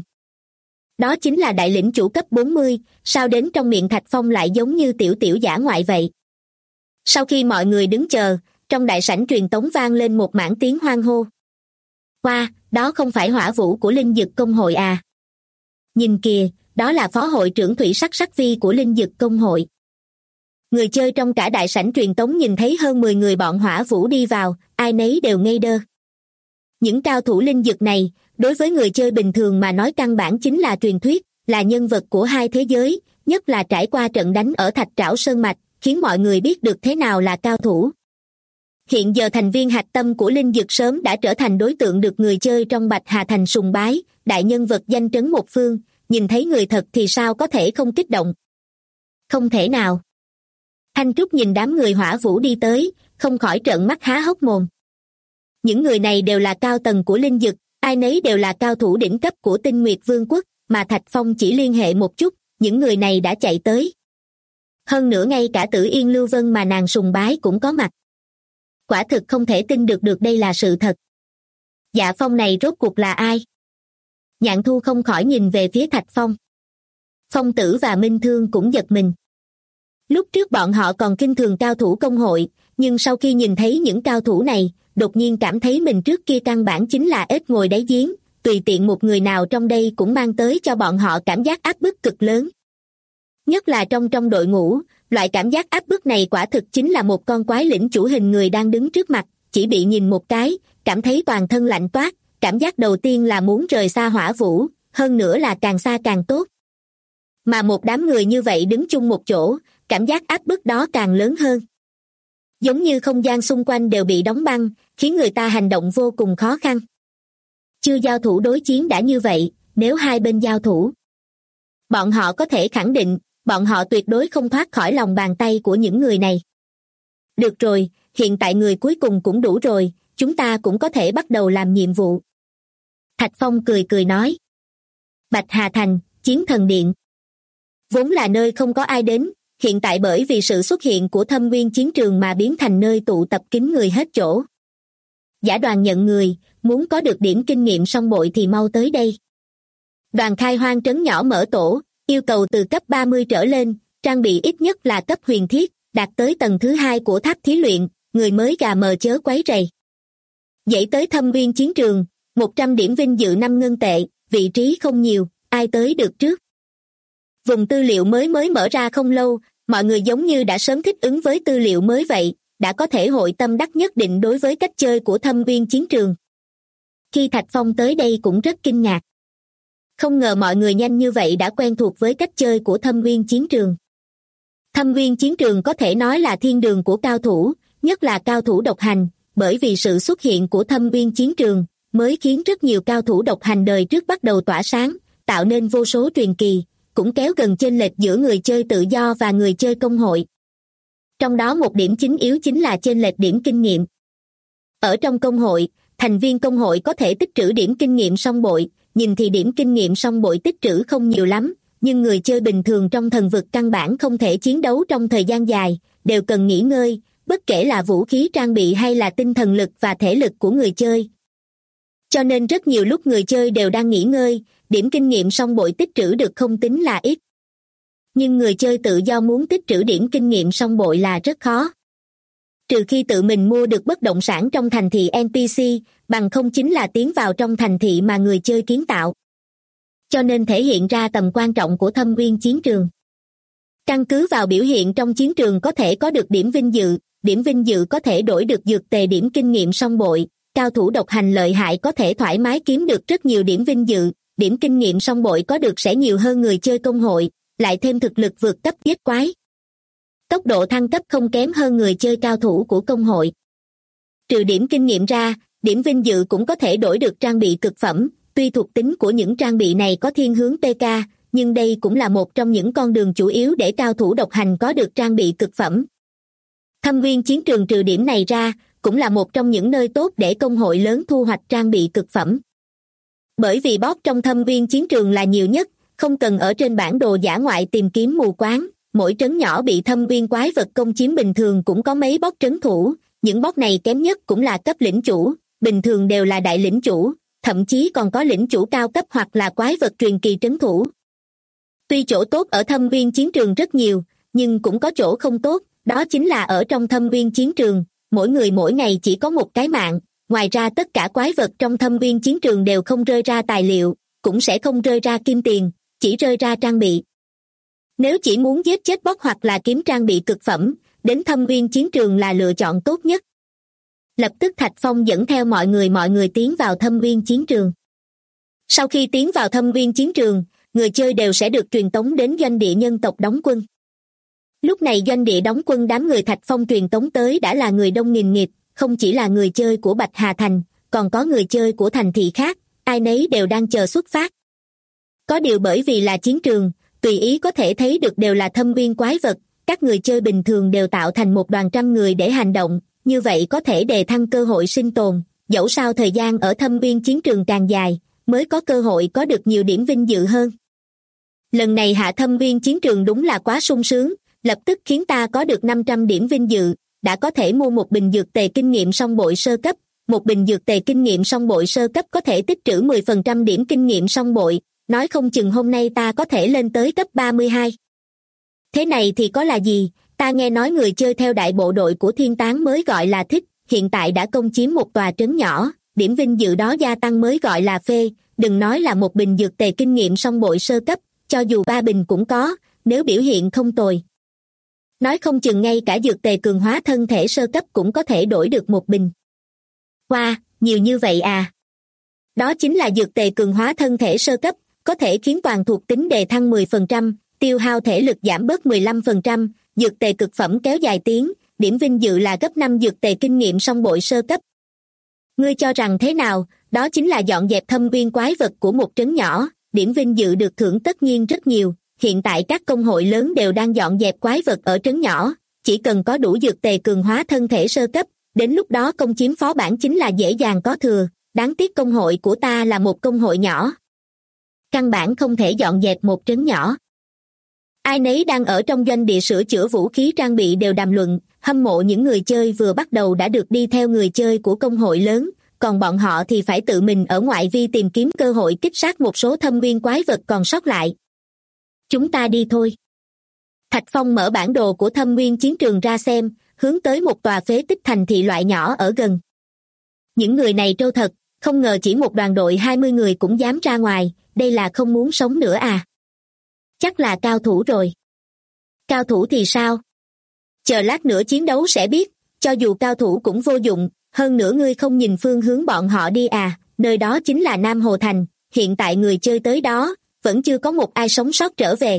Đó chính là đại lĩnh chủ cấp 40, sao đến trong miệng Thạch Phong lại giống như tiểu tiểu dã ngoại vậy? Sau khi mọi người đứng chờ, trong đại sảnh truyền tống vang lên một mảng tiếng hoan hô. Wow, đó không phải hỏa vũ của linh dực công hội à? Nhìn kìa, đó là phó hội trưởng Thủy Sắc Sắc Vi của linh dực công hội. Người chơi trong cả đại sảnh truyền tống nhìn thấy hơn 10 người bọn hỏa vũ đi vào, ai nấy đều ngây đơ. Những cao thủ linh dực này, đối với người chơi bình thường mà nói căn bản chính là truyền thuyết, là nhân vật của hai thế giới, nhất là trải qua trận đánh ở Thạch Trảo Sơn Mạch, khiến mọi người biết được thế nào là cao thủ. Hiện giờ thành viên hạch tâm của linh dực sớm đã trở thành đối tượng được người chơi trong Bạch Hà Thành sùng bái, đại nhân vật danh trấn một phương, nhìn thấy người thật thì sao có thể không kích động. Không thể nào. Thanh Trúc nhìn đám người hỏa vũ đi tới, không khỏi trợn mắt há hốc mồm. Những người này đều là cao tầng của linh dực, ai nấy đều là cao thủ đỉnh cấp của Tinh Nguyệt Vương quốc, mà Thạch Phong chỉ liên hệ một chút, những người này đã chạy tới. Hơn nữa ngay cả Tử Yên Lưu Vân mà nàng sùng bái cũng có mặt. Quả thực không thể tin được đây là sự thật. Dạ Phong này rốt cuộc là ai? Nhạn Thu không khỏi nhìn về phía Thạch Phong. Phong Tử và Minh Thương cũng giật mình. Lúc trước bọn họ còn khinh thường cao thủ công hội, nhưng sau khi nhìn thấy những cao thủ này, đột nhiên cảm thấy mình trước kia căn bản chính là ếch ngồi đáy giếng, tùy tiện một người nào trong đây cũng mang tới cho bọn họ cảm giác áp bức cực lớn. Nhất là trong đội ngũ, loại cảm giác áp bức này quả thực chính là một con quái lĩnh chủ hình người đang đứng trước mặt, chỉ bị nhìn một cái, cảm thấy toàn thân lạnh toát, cảm giác đầu tiên là muốn rời xa hỏa vũ, hơn nữa là càng xa càng tốt. Mà một đám người như vậy đứng chung một chỗ, cảm giác áp bức đó càng lớn hơn. Giống như không gian xung quanh đều bị đóng băng, khiến người ta hành động vô cùng khó khăn. Chưa giao thủ đối chiến đã như vậy, nếu hai bên giao thủ, bọn họ có thể khẳng định, bọn họ tuyệt đối không thoát khỏi lòng bàn tay của những người này. Được rồi, hiện tại người cuối cùng cũng đủ rồi, chúng ta cũng có thể bắt đầu làm nhiệm vụ. Thạch Phong cười cười nói. Bạch Hà Thành, Chiến Thần Điện. Vốn là nơi không có ai đến, hiện tại bởi vì sự xuất hiện của Thâm Nguyên chiến trường mà biến thành nơi tụ tập kín người hết chỗ. Giả đoàn nhận người, muốn có được điểm kinh nghiệm song bội thì mau tới đây. Đoàn khai hoang trấn nhỏ mở tổ, yêu cầu từ cấp 30 trở lên, trang bị ít nhất là cấp huyền thiết, đạt tới tầng thứ 2 của tháp thí luyện, người mới gà mờ chớ quấy rầy. Dãy tới Thâm Nguyên chiến trường, 100 điểm vinh dự 5 ngân tệ, vị trí không nhiều, ai tới được trước. Vùng tư liệu mới mở ra không lâu, mọi người giống như đã sớm thích ứng với tư liệu mới vậy, đã có thể hội tâm đắc nhất định đối với cách chơi của Thâm Nguyên chiến trường. Khi Thạch Phong tới đây cũng rất kinh ngạc. Không ngờ mọi người nhanh như vậy đã quen thuộc với cách chơi của Thâm Nguyên chiến trường. Thâm Nguyên chiến trường có thể nói là thiên đường của cao thủ, nhất là cao thủ độc hành, bởi vì sự xuất hiện của Thâm Nguyên chiến trường mới khiến rất nhiều cao thủ độc hành đời trước bắt đầu tỏa sáng, tạo nên vô số truyền kỳ, cũng kéo gần chênh lệch giữa người chơi tự do và người chơi công hội. Trong đó một điểm chính yếu chính là chênh lệch điểm kinh nghiệm. Ở trong công hội, thành viên công hội có thể tích trữ điểm kinh nghiệm song bội, nhìn thì điểm kinh nghiệm song bội tích trữ không nhiều lắm, nhưng người chơi bình thường trong thần vực căn bản không thể chiến đấu trong thời gian dài, đều cần nghỉ ngơi, bất kể là vũ khí trang bị hay là tinh thần lực và thể lực của người chơi. Cho nên rất nhiều lúc người chơi đều đang nghỉ ngơi, điểm kinh nghiệm song bội tích trữ được không tính là ít. Nhưng người chơi tự do muốn tích trữ điểm kinh nghiệm song bội là rất khó. Trừ khi tự mình mua được bất động sản trong thành thị NPC, bằng không chính là tiến vào trong thành thị mà người chơi kiến tạo. Cho nên thể hiện ra tầm quan trọng của Thâm Nguyên chiến trường. Căn cứ vào biểu hiện trong chiến trường có thể có được điểm vinh dự có thể đổi được dược tề điểm kinh nghiệm song bội, cao thủ độc hành lợi hại có thể thoải mái kiếm được rất nhiều điểm vinh dự, điểm kinh nghiệm song bội có được sẽ nhiều hơn người chơi công hội, lại thêm thực lực vượt cấp giết quái. Tốc độ thăng cấp không kém hơn người chơi cao thủ của công hội. Trừ điểm kinh nghiệm ra, điểm vinh dự cũng có thể đổi được trang bị cực phẩm, tuy thuộc tính của những trang bị này có thiên hướng PK, nhưng đây cũng là một trong những con đường chủ yếu để cao thủ độc hành có được trang bị cực phẩm. Thâm viên chiến trường trừ điểm này ra, cũng là một trong những nơi tốt để công hội lớn thu hoạch trang bị cực phẩm. Bởi vì boss trong thâm viên chiến trường là nhiều nhất, không cần ở trên bản đồ dã ngoại tìm kiếm mù quáng, mỗi trấn nhỏ bị thâm viên quái vật công chiếm bình thường cũng có mấy boss trấn thủ, những boss này kém nhất cũng là cấp lĩnh chủ, bình thường đều là đại lĩnh chủ, thậm chí còn có lĩnh chủ cao cấp hoặc là quái vật truyền kỳ trấn thủ. Tuy chỗ tốt ở thâm viên chiến trường rất nhiều, nhưng cũng có chỗ không tốt, đó chính là ở trong thâm viên chiến trường, mỗi người mỗi ngày chỉ có một cái mạng, ngoài ra tất cả quái vật trong thâm viên chiến trường đều không rơi ra tài liệu, cũng sẽ không rơi ra kim tiền, chỉ rơi ra trang bị. Nếu chỉ muốn giết chết boss hoặc là kiếm trang bị cực phẩm, đến thâm viên chiến trường là lựa chọn tốt nhất. Lập tức Thạch Phong dẫn theo mọi người tiến vào thâm viên chiến trường. Sau khi tiến vào thâm viên chiến trường, người chơi đều sẽ được truyền tống đến doanh địa nhân tộc đóng quân. Lúc này doanh địa đóng quân đám người Thạch Phong truyền tống tới đã là người đông nghìn nghịt, không chỉ là người chơi của Bạch Hà Thành, còn có người chơi của thành thị khác, ai nấy đều đang chờ xuất phát. Có điều bởi vì là chiến trường, tùy ý có thể thấy được đều là thâm viên quái vật, các người chơi bình thường đều tạo thành một đoàn trăm người để hành động, như vậy có thể đề thăng cơ hội sinh tồn, dẫu sao thời gian ở thâm viên chiến trường càng dài, mới có cơ hội có được nhiều điểm vinh dự hơn. Lần này hạ thâm viên chiến trường đúng là quá sung sướng, lập tức khiến ta có được 500 điểm vinh dự, đã có thể mua một bình dược tề kinh nghiệm song bội sơ cấp, một bình dược tề kinh nghiệm song bội sơ cấp có thể tích trữ 10% điểm kinh nghiệm song bội, nói không chừng hôm nay ta có thể lên tới cấp 32. Thế này thì có là gì, ta nghe nói người chơi theo đại bộ đội của thiên tán mới gọi là thích, hiện tại đã công chiếm một tòa trấn nhỏ, điểm vinh dự đó gia tăng mới gọi là phê, đừng nói là một bình dược tề kinh nghiệm song bội sơ cấp, cho dù 3 bình cũng có, nếu biểu hiện không tồi. Nói không chừng ngay cả dược tề cường hóa thân thể sơ cấp cũng có thể đổi được một bình. Wow, nhiều như vậy à? Đó chính là dược tề cường hóa thân thể sơ cấp, có thể khiến toàn thuộc tính đề thăng 10%, tiêu hao thể lực giảm bớt 15%, dược tề cực phẩm kéo dài tiếng, điểm vinh dự là gấp 5 dược tề kinh nghiệm song bội sơ cấp. Ngươi cho rằng thế nào, đó chính là dọn dẹp thâm viên quái vật của một trấn nhỏ, điểm vinh dự được thưởng tất nhiên rất nhiều, hiện tại các công hội lớn đều đang dọn dẹp quái vật ở trấn nhỏ, chỉ cần có đủ dược tề cường hóa thân thể sơ cấp, đến lúc đó công chiếm phó bản chính là dễ dàng có thừa, đáng tiếc công hội của ta là một công hội nhỏ. Căn bản không thể dọn dẹp một trấn nhỏ. Ai nấy đang ở trong doanh địa sửa chữa vũ khí trang bị đều đàm luận, hâm mộ những người chơi vừa bắt đầu đã được đi theo người chơi của công hội lớn, còn bọn họ thì phải tự mình ở ngoại vi tìm kiếm cơ hội kích sát một số thâm viên quái vật còn sót lại. Chúng ta đi thôi. Thạch Phong mở bản đồ của thâm viên chiến trường ra xem, hướng tới một tòa phế tích thành thị loại nhỏ ở gần. Những người này trâu thật, không ngờ chỉ một đoàn đội 20 người cũng dám ra ngoài, đây là không muốn sống nữa à? Chắc là cao thủ rồi. Cao thủ thì sao? Chờ lát nữa chiến đấu sẽ biết, cho dù cao thủ cũng vô dụng, hơn nữa ngươi không nhìn phương hướng bọn họ đi à, nơi đó chính là Nam Hồ Thành, hiện tại người chơi tới đó, vẫn chưa có một ai sống sót trở về.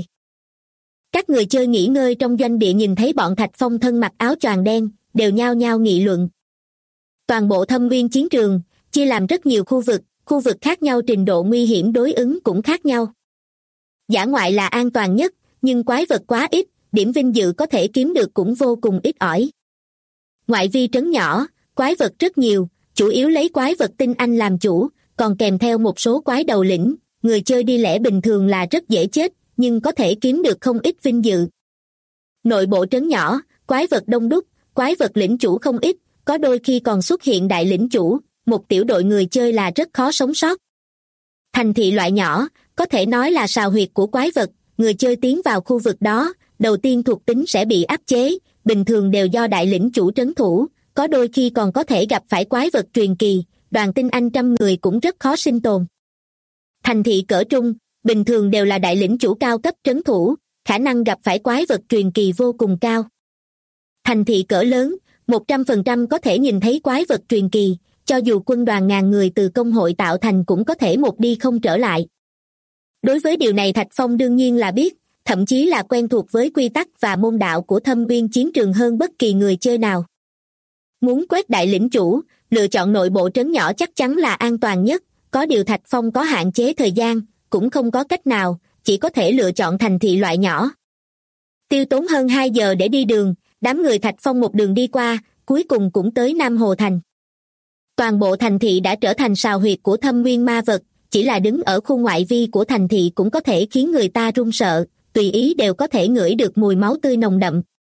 Các người chơi nghỉ ngơi trong doanh địa nhìn thấy bọn Thạch Phong thân mặc áo choàng đen, đều nhao nhao nghị luận. Toàn bộ thâm viên chiến trường, chia làm rất nhiều khu vực khác nhau trình độ nguy hiểm đối ứng cũng khác nhau. Dã ngoại là an toàn nhất, nhưng quái vật quá ít, điểm vinh dự có thể kiếm được cũng vô cùng ít ỏi. Ngoại vi trấn nhỏ, quái vật rất nhiều, chủ yếu lấy quái vật tinh anh làm chủ, còn kèm theo một số quái đầu lĩnh, người chơi đi lẻ bình thường là rất dễ chết, nhưng có thể kiếm được không ít vinh dự. Nội bộ trấn nhỏ, quái vật đông đúc, quái vật lĩnh chủ không ít, có đôi khi còn xuất hiện đại lĩnh chủ, một tiểu đội người chơi là rất khó sống sót. Thành thị loại nhỏ, có thể nói là sào huyệt của quái vật, người chơi tiến vào khu vực đó, đầu tiên thuộc tính sẽ bị áp chế, bình thường đều do đại lĩnh chủ trấn thủ, có đôi khi còn có thể gặp phải quái vật truyền kỳ, đoàn tinh anh 100 người cũng rất khó sinh tồn. Thành thị cỡ trung, bình thường đều là đại lĩnh chủ cao cấp trấn thủ, khả năng gặp phải quái vật truyền kỳ vô cùng cao. Thành thị cỡ lớn, 100% có thể nhìn thấy quái vật truyền kỳ, cho dù quân đoàn ngàn người từ công hội tạo thành cũng có thể một đi không trở lại. Đối với điều này Thạch Phong đương nhiên là biết, thậm chí là quen thuộc với quy tắc và môn đạo của thâm viên chiến trường hơn bất kỳ người chơi nào. Muốn quét đại lĩnh chủ, lựa chọn nội bộ trấn nhỏ chắc chắn là an toàn nhất, có điều Thạch Phong có hạn chế thời gian, cũng không có cách nào, chỉ có thể lựa chọn thành thị loại nhỏ. Tiêu tốn hơn 2 giờ để đi đường, đám người Thạch Phong một đường đi qua, cuối cùng cũng tới Nam Hồ Thành. Toàn bộ thành thị đã trở thành sào huyệt của thâm nguyên ma vật, chỉ là đứng ở khu ngoại vi của thành thị cũng có thể khiến người ta run sợ, tùy ý đều có thể ngửi được mùi máu tươi nồng đậm.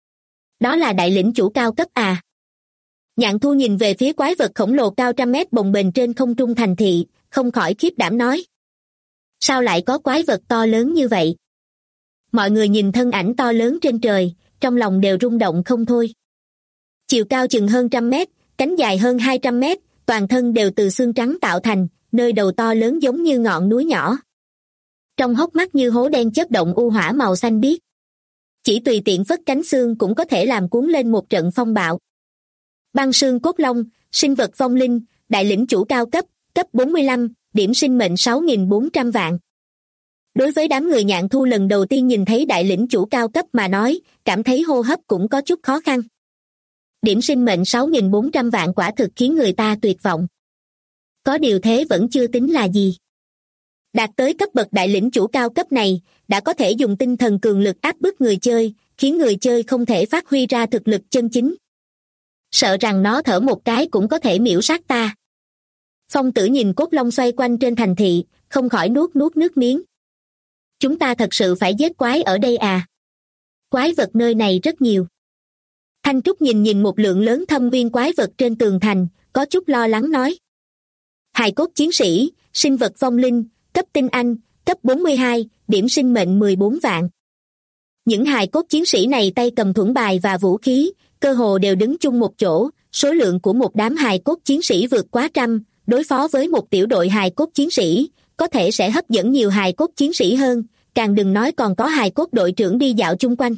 Đó là đại lĩnh chủ cao cấp à? Nhạn Thu nhìn về phía quái vật khổng lồ cao trăm mét bồng bềnh trên không trung thành thị, không khỏi khiếp đảm nói. Sao lại có quái vật to lớn như vậy? Mọi người nhìn thân ảnh to lớn trên trời, trong lòng đều rung động không thôi. Chiều cao chừng hơn 100 mét, cánh dài hơn 200 mét, toàn thân đều từ xương trắng tạo thành, nơi đầu to lớn giống như ngọn núi nhỏ. Trong hốc mắt như hố đen chớp động u hỏa màu xanh biếc. Chỉ tùy tiện phất cánh xương cũng có thể làm cuốn lên một trận phong bạo. Băng xương cốt long, sinh vật vong linh, đại lĩnh chủ cao cấp, cấp 45, điểm sinh mệnh 6.400 vạn. Đối với đám người Nhạn Thu lần đầu tiên nhìn thấy đại lĩnh chủ cao cấp mà nói, cảm thấy hô hấp cũng có chút khó khăn. Điểm sinh mệnh 6.400 vạn quả thực khiến người ta tuyệt vọng. Có điều thế vẫn chưa tính là gì. Đạt tới cấp bậc đại lĩnh chủ cao cấp này, đã có thể dùng tinh thần cường lực áp bức người chơi, khiến người chơi không thể phát huy ra thực lực chân chính. Sợ rằng nó thở một cái cũng có thể miễu sát ta. Phong Tử nhìn cốt long xoay quanh trên thành thị, không khỏi nuốt nước miếng. Chúng ta thật sự phải giết quái ở đây à? Quái vật nơi này rất nhiều. Thanh Trúc nhìn một lượng lớn thâm viên quái vật trên tường thành, có chút lo lắng nói. Hài cốt chiến sĩ, sinh vật vong linh, cấp tinh anh, cấp 42, điểm sinh mệnh 14 vạn. Những hài cốt chiến sĩ này tay cầm thuẫn bài và vũ khí, cơ hồ đều đứng chung một chỗ, số lượng của một đám hài cốt chiến sĩ vượt quá 100, đối phó với một tiểu đội hài cốt chiến sĩ, có thể sẽ hấp dẫn nhiều hài cốt chiến sĩ hơn, càng đừng nói còn có hài cốt đội trưởng đi dạo chung quanh.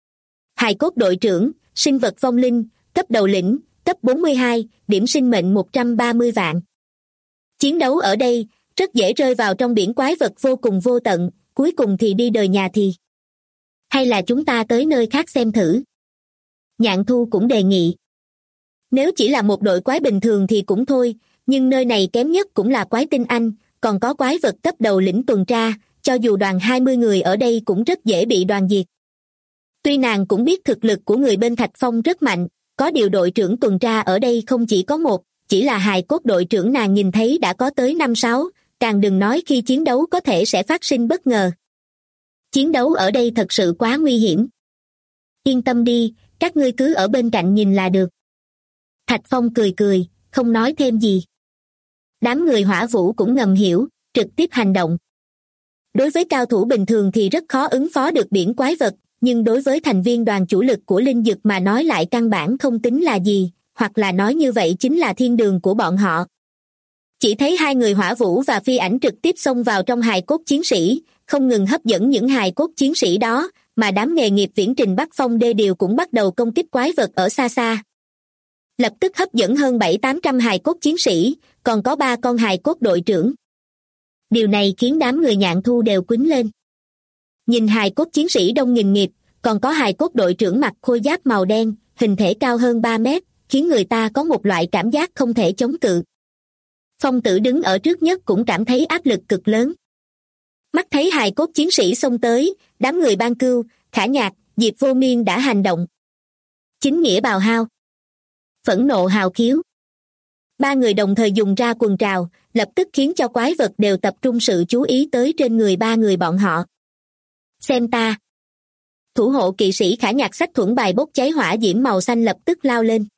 Hài cốt đội trưởng, sinh vật vong linh, cấp đầu lĩnh, cấp 42, điểm sinh mệnh 130 vạn. Chiến đấu ở đây, rất dễ rơi vào trong biển quái vật vô cùng vô tận, cuối cùng thì đi đời nhà thì. Hay là chúng ta tới nơi khác xem thử? Nhạn Thu cũng đề nghị. Nếu chỉ là một đội quái bình thường thì cũng thôi, nhưng nơi này kém nhất cũng là quái tinh anh, còn có quái vật cấp đầu lĩnh tuần tra, cho dù đoàn 20 người ở đây cũng rất dễ bị đoàn diệt. Tuy nàng cũng biết thực lực của người bên Thạch Phong rất mạnh, có điều đội trưởng tuần tra ở đây không chỉ có một, chỉ là hài cốt đội trưởng nàng nhìn thấy đã có tới 5-6, càng đừng nói khi chiến đấu có thể sẽ phát sinh bất ngờ. Chiến đấu ở đây thật sự quá nguy hiểm. Yên tâm đi, các ngươi cứ ở bên cạnh nhìn là được. Thạch Phong cười, không nói thêm gì. Đám người Hỏa Vũ cũng ngầm hiểu, trực tiếp hành động. Đối với cao thủ bình thường thì rất khó ứng phó được biển quái vật, nhưng đối với thành viên đoàn chủ lực của Linh Dực mà nói lại căn bản không tính là gì, hoặc là nói như vậy chính là thiên đường của bọn họ. Chỉ thấy hai người Hỏa Vũ và Phi Ảnh trực tiếp xông vào trong hài cốt chiến sĩ, không ngừng hấp dẫn những hài cốt chiến sĩ đó, mà đám nghề nghiệp viễn trình Bắc Phong đê điều cũng bắt đầu công kích quái vật ở xa xa. Lập tức hấp dẫn hơn 700-800 hài cốt chiến sĩ, còn có 3 con hài cốt đội trưởng. Điều này khiến đám người Nhạn Thu đều quýnh lên. Nhìn hài cốt chiến sĩ đông nghìn nghịt, còn có hài cốt đội trưởng mặc khôi giáp màu đen, hình thể cao hơn 3 mét, khiến người ta có một loại cảm giác không thể chống cự. Phong Tử đứng ở trước nhất cũng cảm thấy áp lực cực lớn. Mắt thấy hài cốt chiến sĩ xông tới, đám người Ban Cưu, Khả Nhạc, Diệp Vô Miên đã hành động. Chính nghĩa bào hao, phẫn nộ hào khiếu. 3 người đồng thời dùng ra quần trào, lập tức khiến cho quái vật đều tập trung sự chú ý tới trên người 3 người bọn họ. Xem ta. Thủ hộ kỵ sĩ Khả Nhạc xách thuẫn bài bốc cháy hỏa diễm màu xanh lập tức lao lên.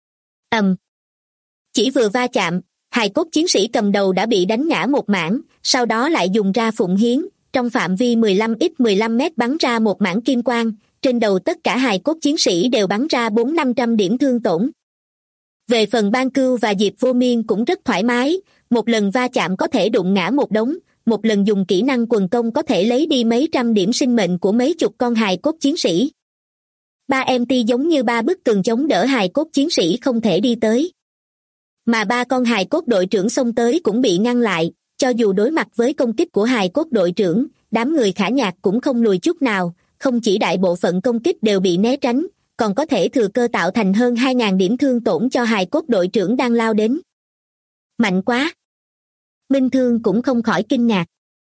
Chỉ vừa va chạm, hài cốt chiến sĩ cầm đầu đã bị đánh ngã một mảng, sau đó lại dùng ra phụng hiến, trong phạm vi 15x15 mét bắn ra một mảng kim quang, trên đầu tất cả hài cốt chiến sĩ đều bắn ra 400-500 điểm thương tổn. Về phần Ban Cưu và Diệp Vô Miên cũng rất thoải mái, một lần va chạm có thể đụng ngã một đống, một lần dùng kỹ năng quần công có thể lấy đi mấy trăm điểm sinh mệnh của mấy chục con hài cốt chiến sĩ. 3 MT giống như 3 bức tường chống đỡ hài cốt chiến sĩ không thể đi tới. Mà 3 con hài cốt đội trưởng xông tới cũng bị ngăn lại, cho dù đối mặt với công kích của hài cốt đội trưởng, đám người Khả Nhạc cũng không lùi chút nào, không chỉ đại bộ phận công kích đều bị né tránh, còn có thể thừa cơ tạo thành hơn 2.000 điểm thương tổn cho hài cốt đội trưởng đang lao đến. Mạnh quá! Minh Thương cũng không khỏi kinh ngạc.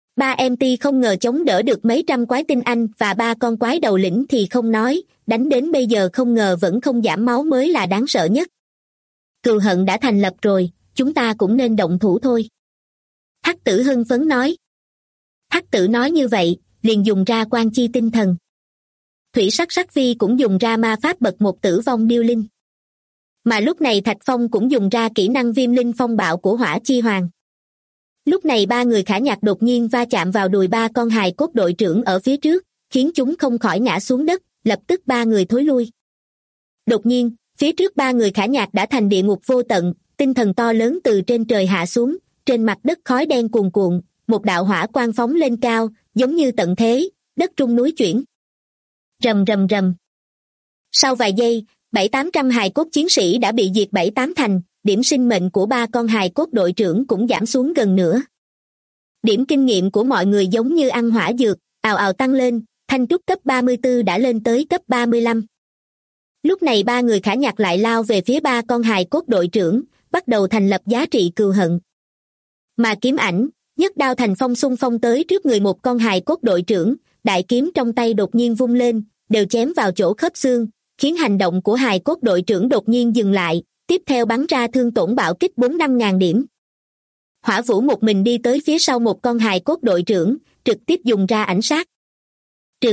Ba MT không ngờ chống đỡ được mấy trăm quái tinh anh và ba con quái đầu lĩnh thì không nói, đánh đến bây giờ không ngờ vẫn không giảm máu mới là đáng sợ nhất. Cừu hận đã thành lập rồi, chúng ta cũng nên động thủ thôi. Hắc Tử hưng phấn nói. Hắc Tử nói như vậy, liền dùng ra quan chi tinh thần. Thủy sắc sắc vi cũng dùng ra ma pháp bậc một tử vong điêu linh. Mà lúc này Thạch Phong cũng dùng ra kỹ năng viêm linh phong bạo của Hỏa Chi Hoàng. Lúc này ba người Khả Nhạc đột nhiên va chạm vào đùi ba con hài cốt đội trưởng ở phía trước, khiến chúng không khỏi ngã xuống đất, lập tức ba người thối lui. Đột nhiên, phía trước ba người Khả Nhạc đã thành địa ngục vô tận, tinh thần to lớn từ trên trời hạ xuống, trên mặt đất khói đen cuồn cuộn, một đạo hỏa quang phóng lên cao, giống như tận thế, đất rung núi chuyển. Rầm rầm rầm. Sau vài giây, 700-800 hài cốt chiến sĩ đã bị diệt 7-8 thành, điểm sinh mệnh của ba con hài cốt đội trưởng cũng giảm xuống gần nửa. Điểm kinh nghiệm của mọi người giống như ăn hỏa dược, ào ào tăng lên, Thanh Trúc cấp 34 đã lên tới cấp 35. Lúc này ba người Khả Nhạc lại lao về phía ba con hài cốt đội trưởng, bắt đầu thành lập giá trị cừu hận. Mà Kiếm Ảnh, nhất đao thành phong xung phong tới trước người một con hài cốt đội trưởng, đại kiếm trong tay đột nhiên vung lên, đều chém vào chỗ khớp xương, khiến hành động của hài cốt đội trưởng đột nhiên dừng lại, tiếp theo bắn ra thương tổn bạo kích 4-5 ngàn điểm. Hỏa Vũ một mình đi tới phía sau một con hài cốt đội trưởng, trực tiếp dùng ra ảnh sát. Trừ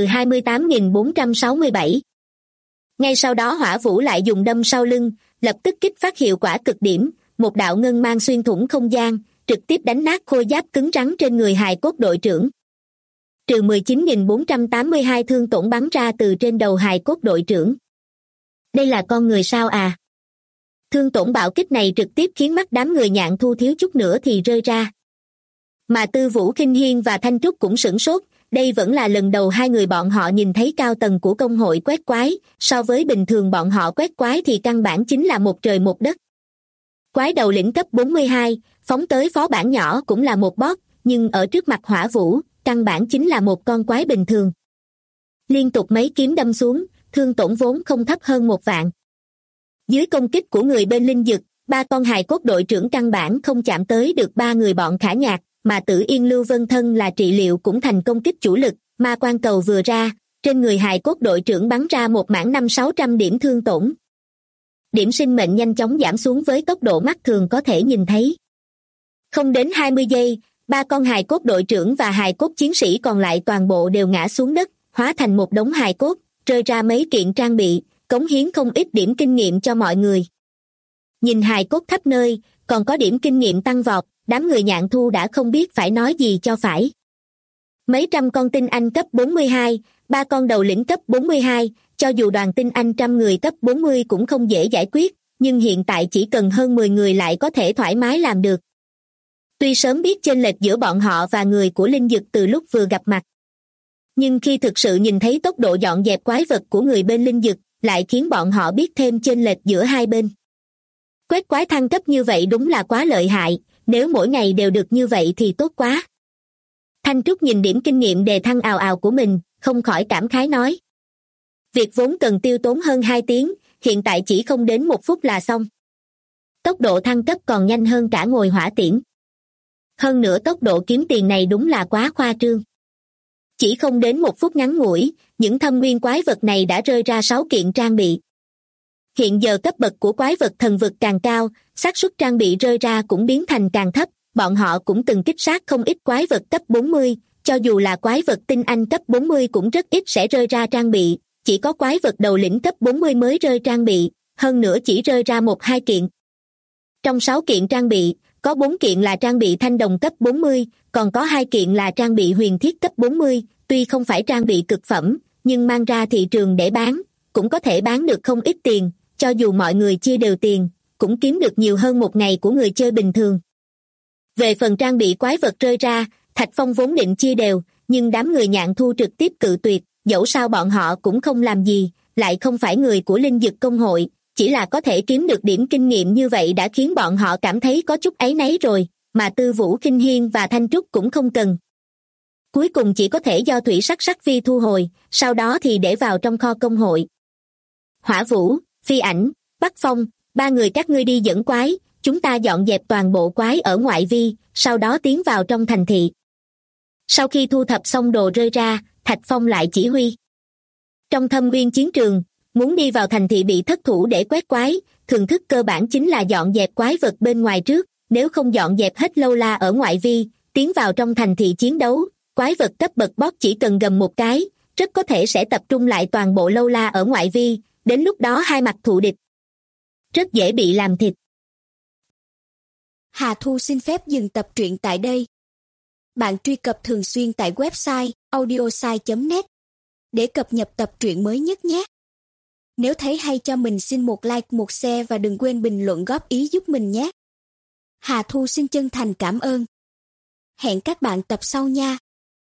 28.467. Ngay sau đó Hỏa Vũ lại dùng đâm sau lưng, lập tức kích phát hiệu quả cực điểm, một đạo ngân mang xuyên thủng không gian, trực tiếp đánh nát khôi giáp cứng rắn trên người hài cốt đội trưởng. Trừ 19.482 thương tổn bắn ra từ trên đầu hài cốt đội trưởng. Đây là con người sao à? Thương tổn bạo kích này trực tiếp khiến mắt đám người Nhạn Thu thiếu chút nữa thì rơi ra. Mà Tư Vũ Khinh Hiên và Thanh Trúc cũng sửng sốt, đây vẫn là lần đầu hai người bọn họ nhìn thấy cao tầng của công hội quét quái, so với bình thường bọn họ quét quái thì căn bản chính là một trời một đất. Quái đầu lĩnh cấp 42, phóng tới phó bản nhỏ cũng là một boss, nhưng ở trước mặt Hỏa Vũ, căn bản chính là một con quái bình thường. Liên tục mấy kiếm đâm xuống, thương tổn vốn không thấp hơn 1 vạn. Dưới công kích của người bên linh dực, ba con hài cốt đội trưởng căn bản không chạm tới được ba người bọn Khả Nhạc, mà Tử Yên Lưu Vân thân là trị liệu cũng thành công kích chủ lực, ma quan cầu vừa ra, trên người hài cốt đội trưởng bắn ra một mảng 500-600 điểm thương tổn. Điểm sinh mệnh nhanh chóng giảm xuống với tốc độ mắt thường có thể nhìn thấy. Không đến 20 giây, ba con hài cốt đội trưởng và hài cốt chiến sĩ còn lại toàn bộ đều ngã xuống đất, hóa thành một đống hài cốt, rơi ra mấy kiện trang bị, cống hiến không ít điểm kinh nghiệm cho mọi người. Nhìn hài cốt khắp nơi, còn có điểm kinh nghiệm tăng vọt, đám người Nhạn Thu đã không biết phải nói gì cho phải. Mấy trăm con tinh anh cấp 42, ba con đầu lĩnh cấp 42, cho dù đoàn tinh anh 100 người cấp 40 cũng không dễ giải quyết, nhưng hiện tại chỉ cần hơn 10 người lại có thể thoải mái làm được. Tuy sớm biết chênh lệch giữa bọn họ và người của linh dực từ lúc vừa gặp mặt, nhưng khi thực sự nhìn thấy tốc độ dọn dẹp quái vật của người bên linh dực, lại khiến bọn họ biết thêm chênh lệch giữa hai bên. Quét quái thăng cấp như vậy đúng là quá lợi hại, nếu mỗi ngày đều được như vậy thì tốt quá. Thanh Trúc nhìn điểm kinh nghiệm đề thăng ào ào của mình, không khỏi cảm khái nói. Việc vốn cần tiêu tốn hơn 2 tiếng, hiện tại chỉ không đến 1 phút là xong. Tốc độ thăng cấp còn nhanh hơn cả ngồi hỏa tiễn. Hơn nữa tốc độ kiếm tiền này đúng là quá khoa trương. Chỉ không đến 1 phút ngắn ngủi, những thâm nguyên quái vật này đã rơi ra 6 kiện trang bị. Hiện giờ cấp bậc của quái vật thần vực càng cao, xác suất trang bị rơi ra cũng biến thành càng thấp, bọn họ cũng từng kích sát không ít quái vật cấp 40, cho dù là quái vật tinh anh cấp 40 cũng rất ít sẽ rơi ra trang bị, chỉ có quái vật đầu lĩnh cấp 40 mới rơi trang bị, hơn nữa chỉ rơi ra 1-2 kiện. Trong 6 kiện trang bị, có 4 kiện là trang bị thanh đồng cấp 40, còn có 2 kiện là trang bị huyền thiết cấp 40, tuy không phải trang bị cực phẩm, nhưng mang ra thị trường để bán, cũng có thể bán được không ít tiền, cho dù mọi người chia đều tiền, cũng kiếm được nhiều hơn một ngày của người chơi bình thường. Về phần trang bị quái vật rơi ra, Thạch Phong vốn định chia đều, nhưng đám người Nhạn Thu trực tiếp cự tuyệt, dẫu sao bọn họ cũng không làm gì, lại không phải người của linh dực công hội, chỉ là có thể kiếm được điểm kinh nghiệm như vậy đã khiến bọn họ cảm thấy có chút áy náy rồi, mà Tư Vũ Khinh Hiên và Thanh Trúc cũng không cần. Cuối cùng chỉ có thể do Thủy Sắc Sắc Vi thu hồi, sau đó thì để vào trong kho công hội. Hỏa Vũ, Phi Ảnh, Bắc Phong, 3 người các ngươi đi dẫn quái, chúng ta dọn dẹp toàn bộ quái ở ngoại vi, sau đó tiến vào trong thành thị. Sau khi thu thập xong đồ rơi ra, Thạch Phong lại chỉ huy. Trong Thâm Uyên chiến trường, muốn đi vào thành thị bị thất thủ để quét quái, thường thức cơ bản chính là dọn dẹp quái vật bên ngoài trước, nếu không dọn dẹp hết lâu la ở ngoại vi, tiến vào trong thành thị chiến đấu, quái vật cấp bậc boss chỉ cần gầm một cái, rất có thể sẽ tập trung lại toàn bộ lâu la ở ngoại vi, đến lúc đó hai mặt thù địch. Rất dễ bị làm thịt. Hà Thu xin phép dừng tập truyện tại đây. Bạn truy cập thường xuyên tại website audiosai.net để cập nhật tập truyện mới nhất nhé. Nếu thấy hay cho mình xin một like, một share và đừng quên bình luận góp ý giúp mình nhé. Hà Thu xin chân thành cảm ơn. Hẹn các bạn tập sau nha.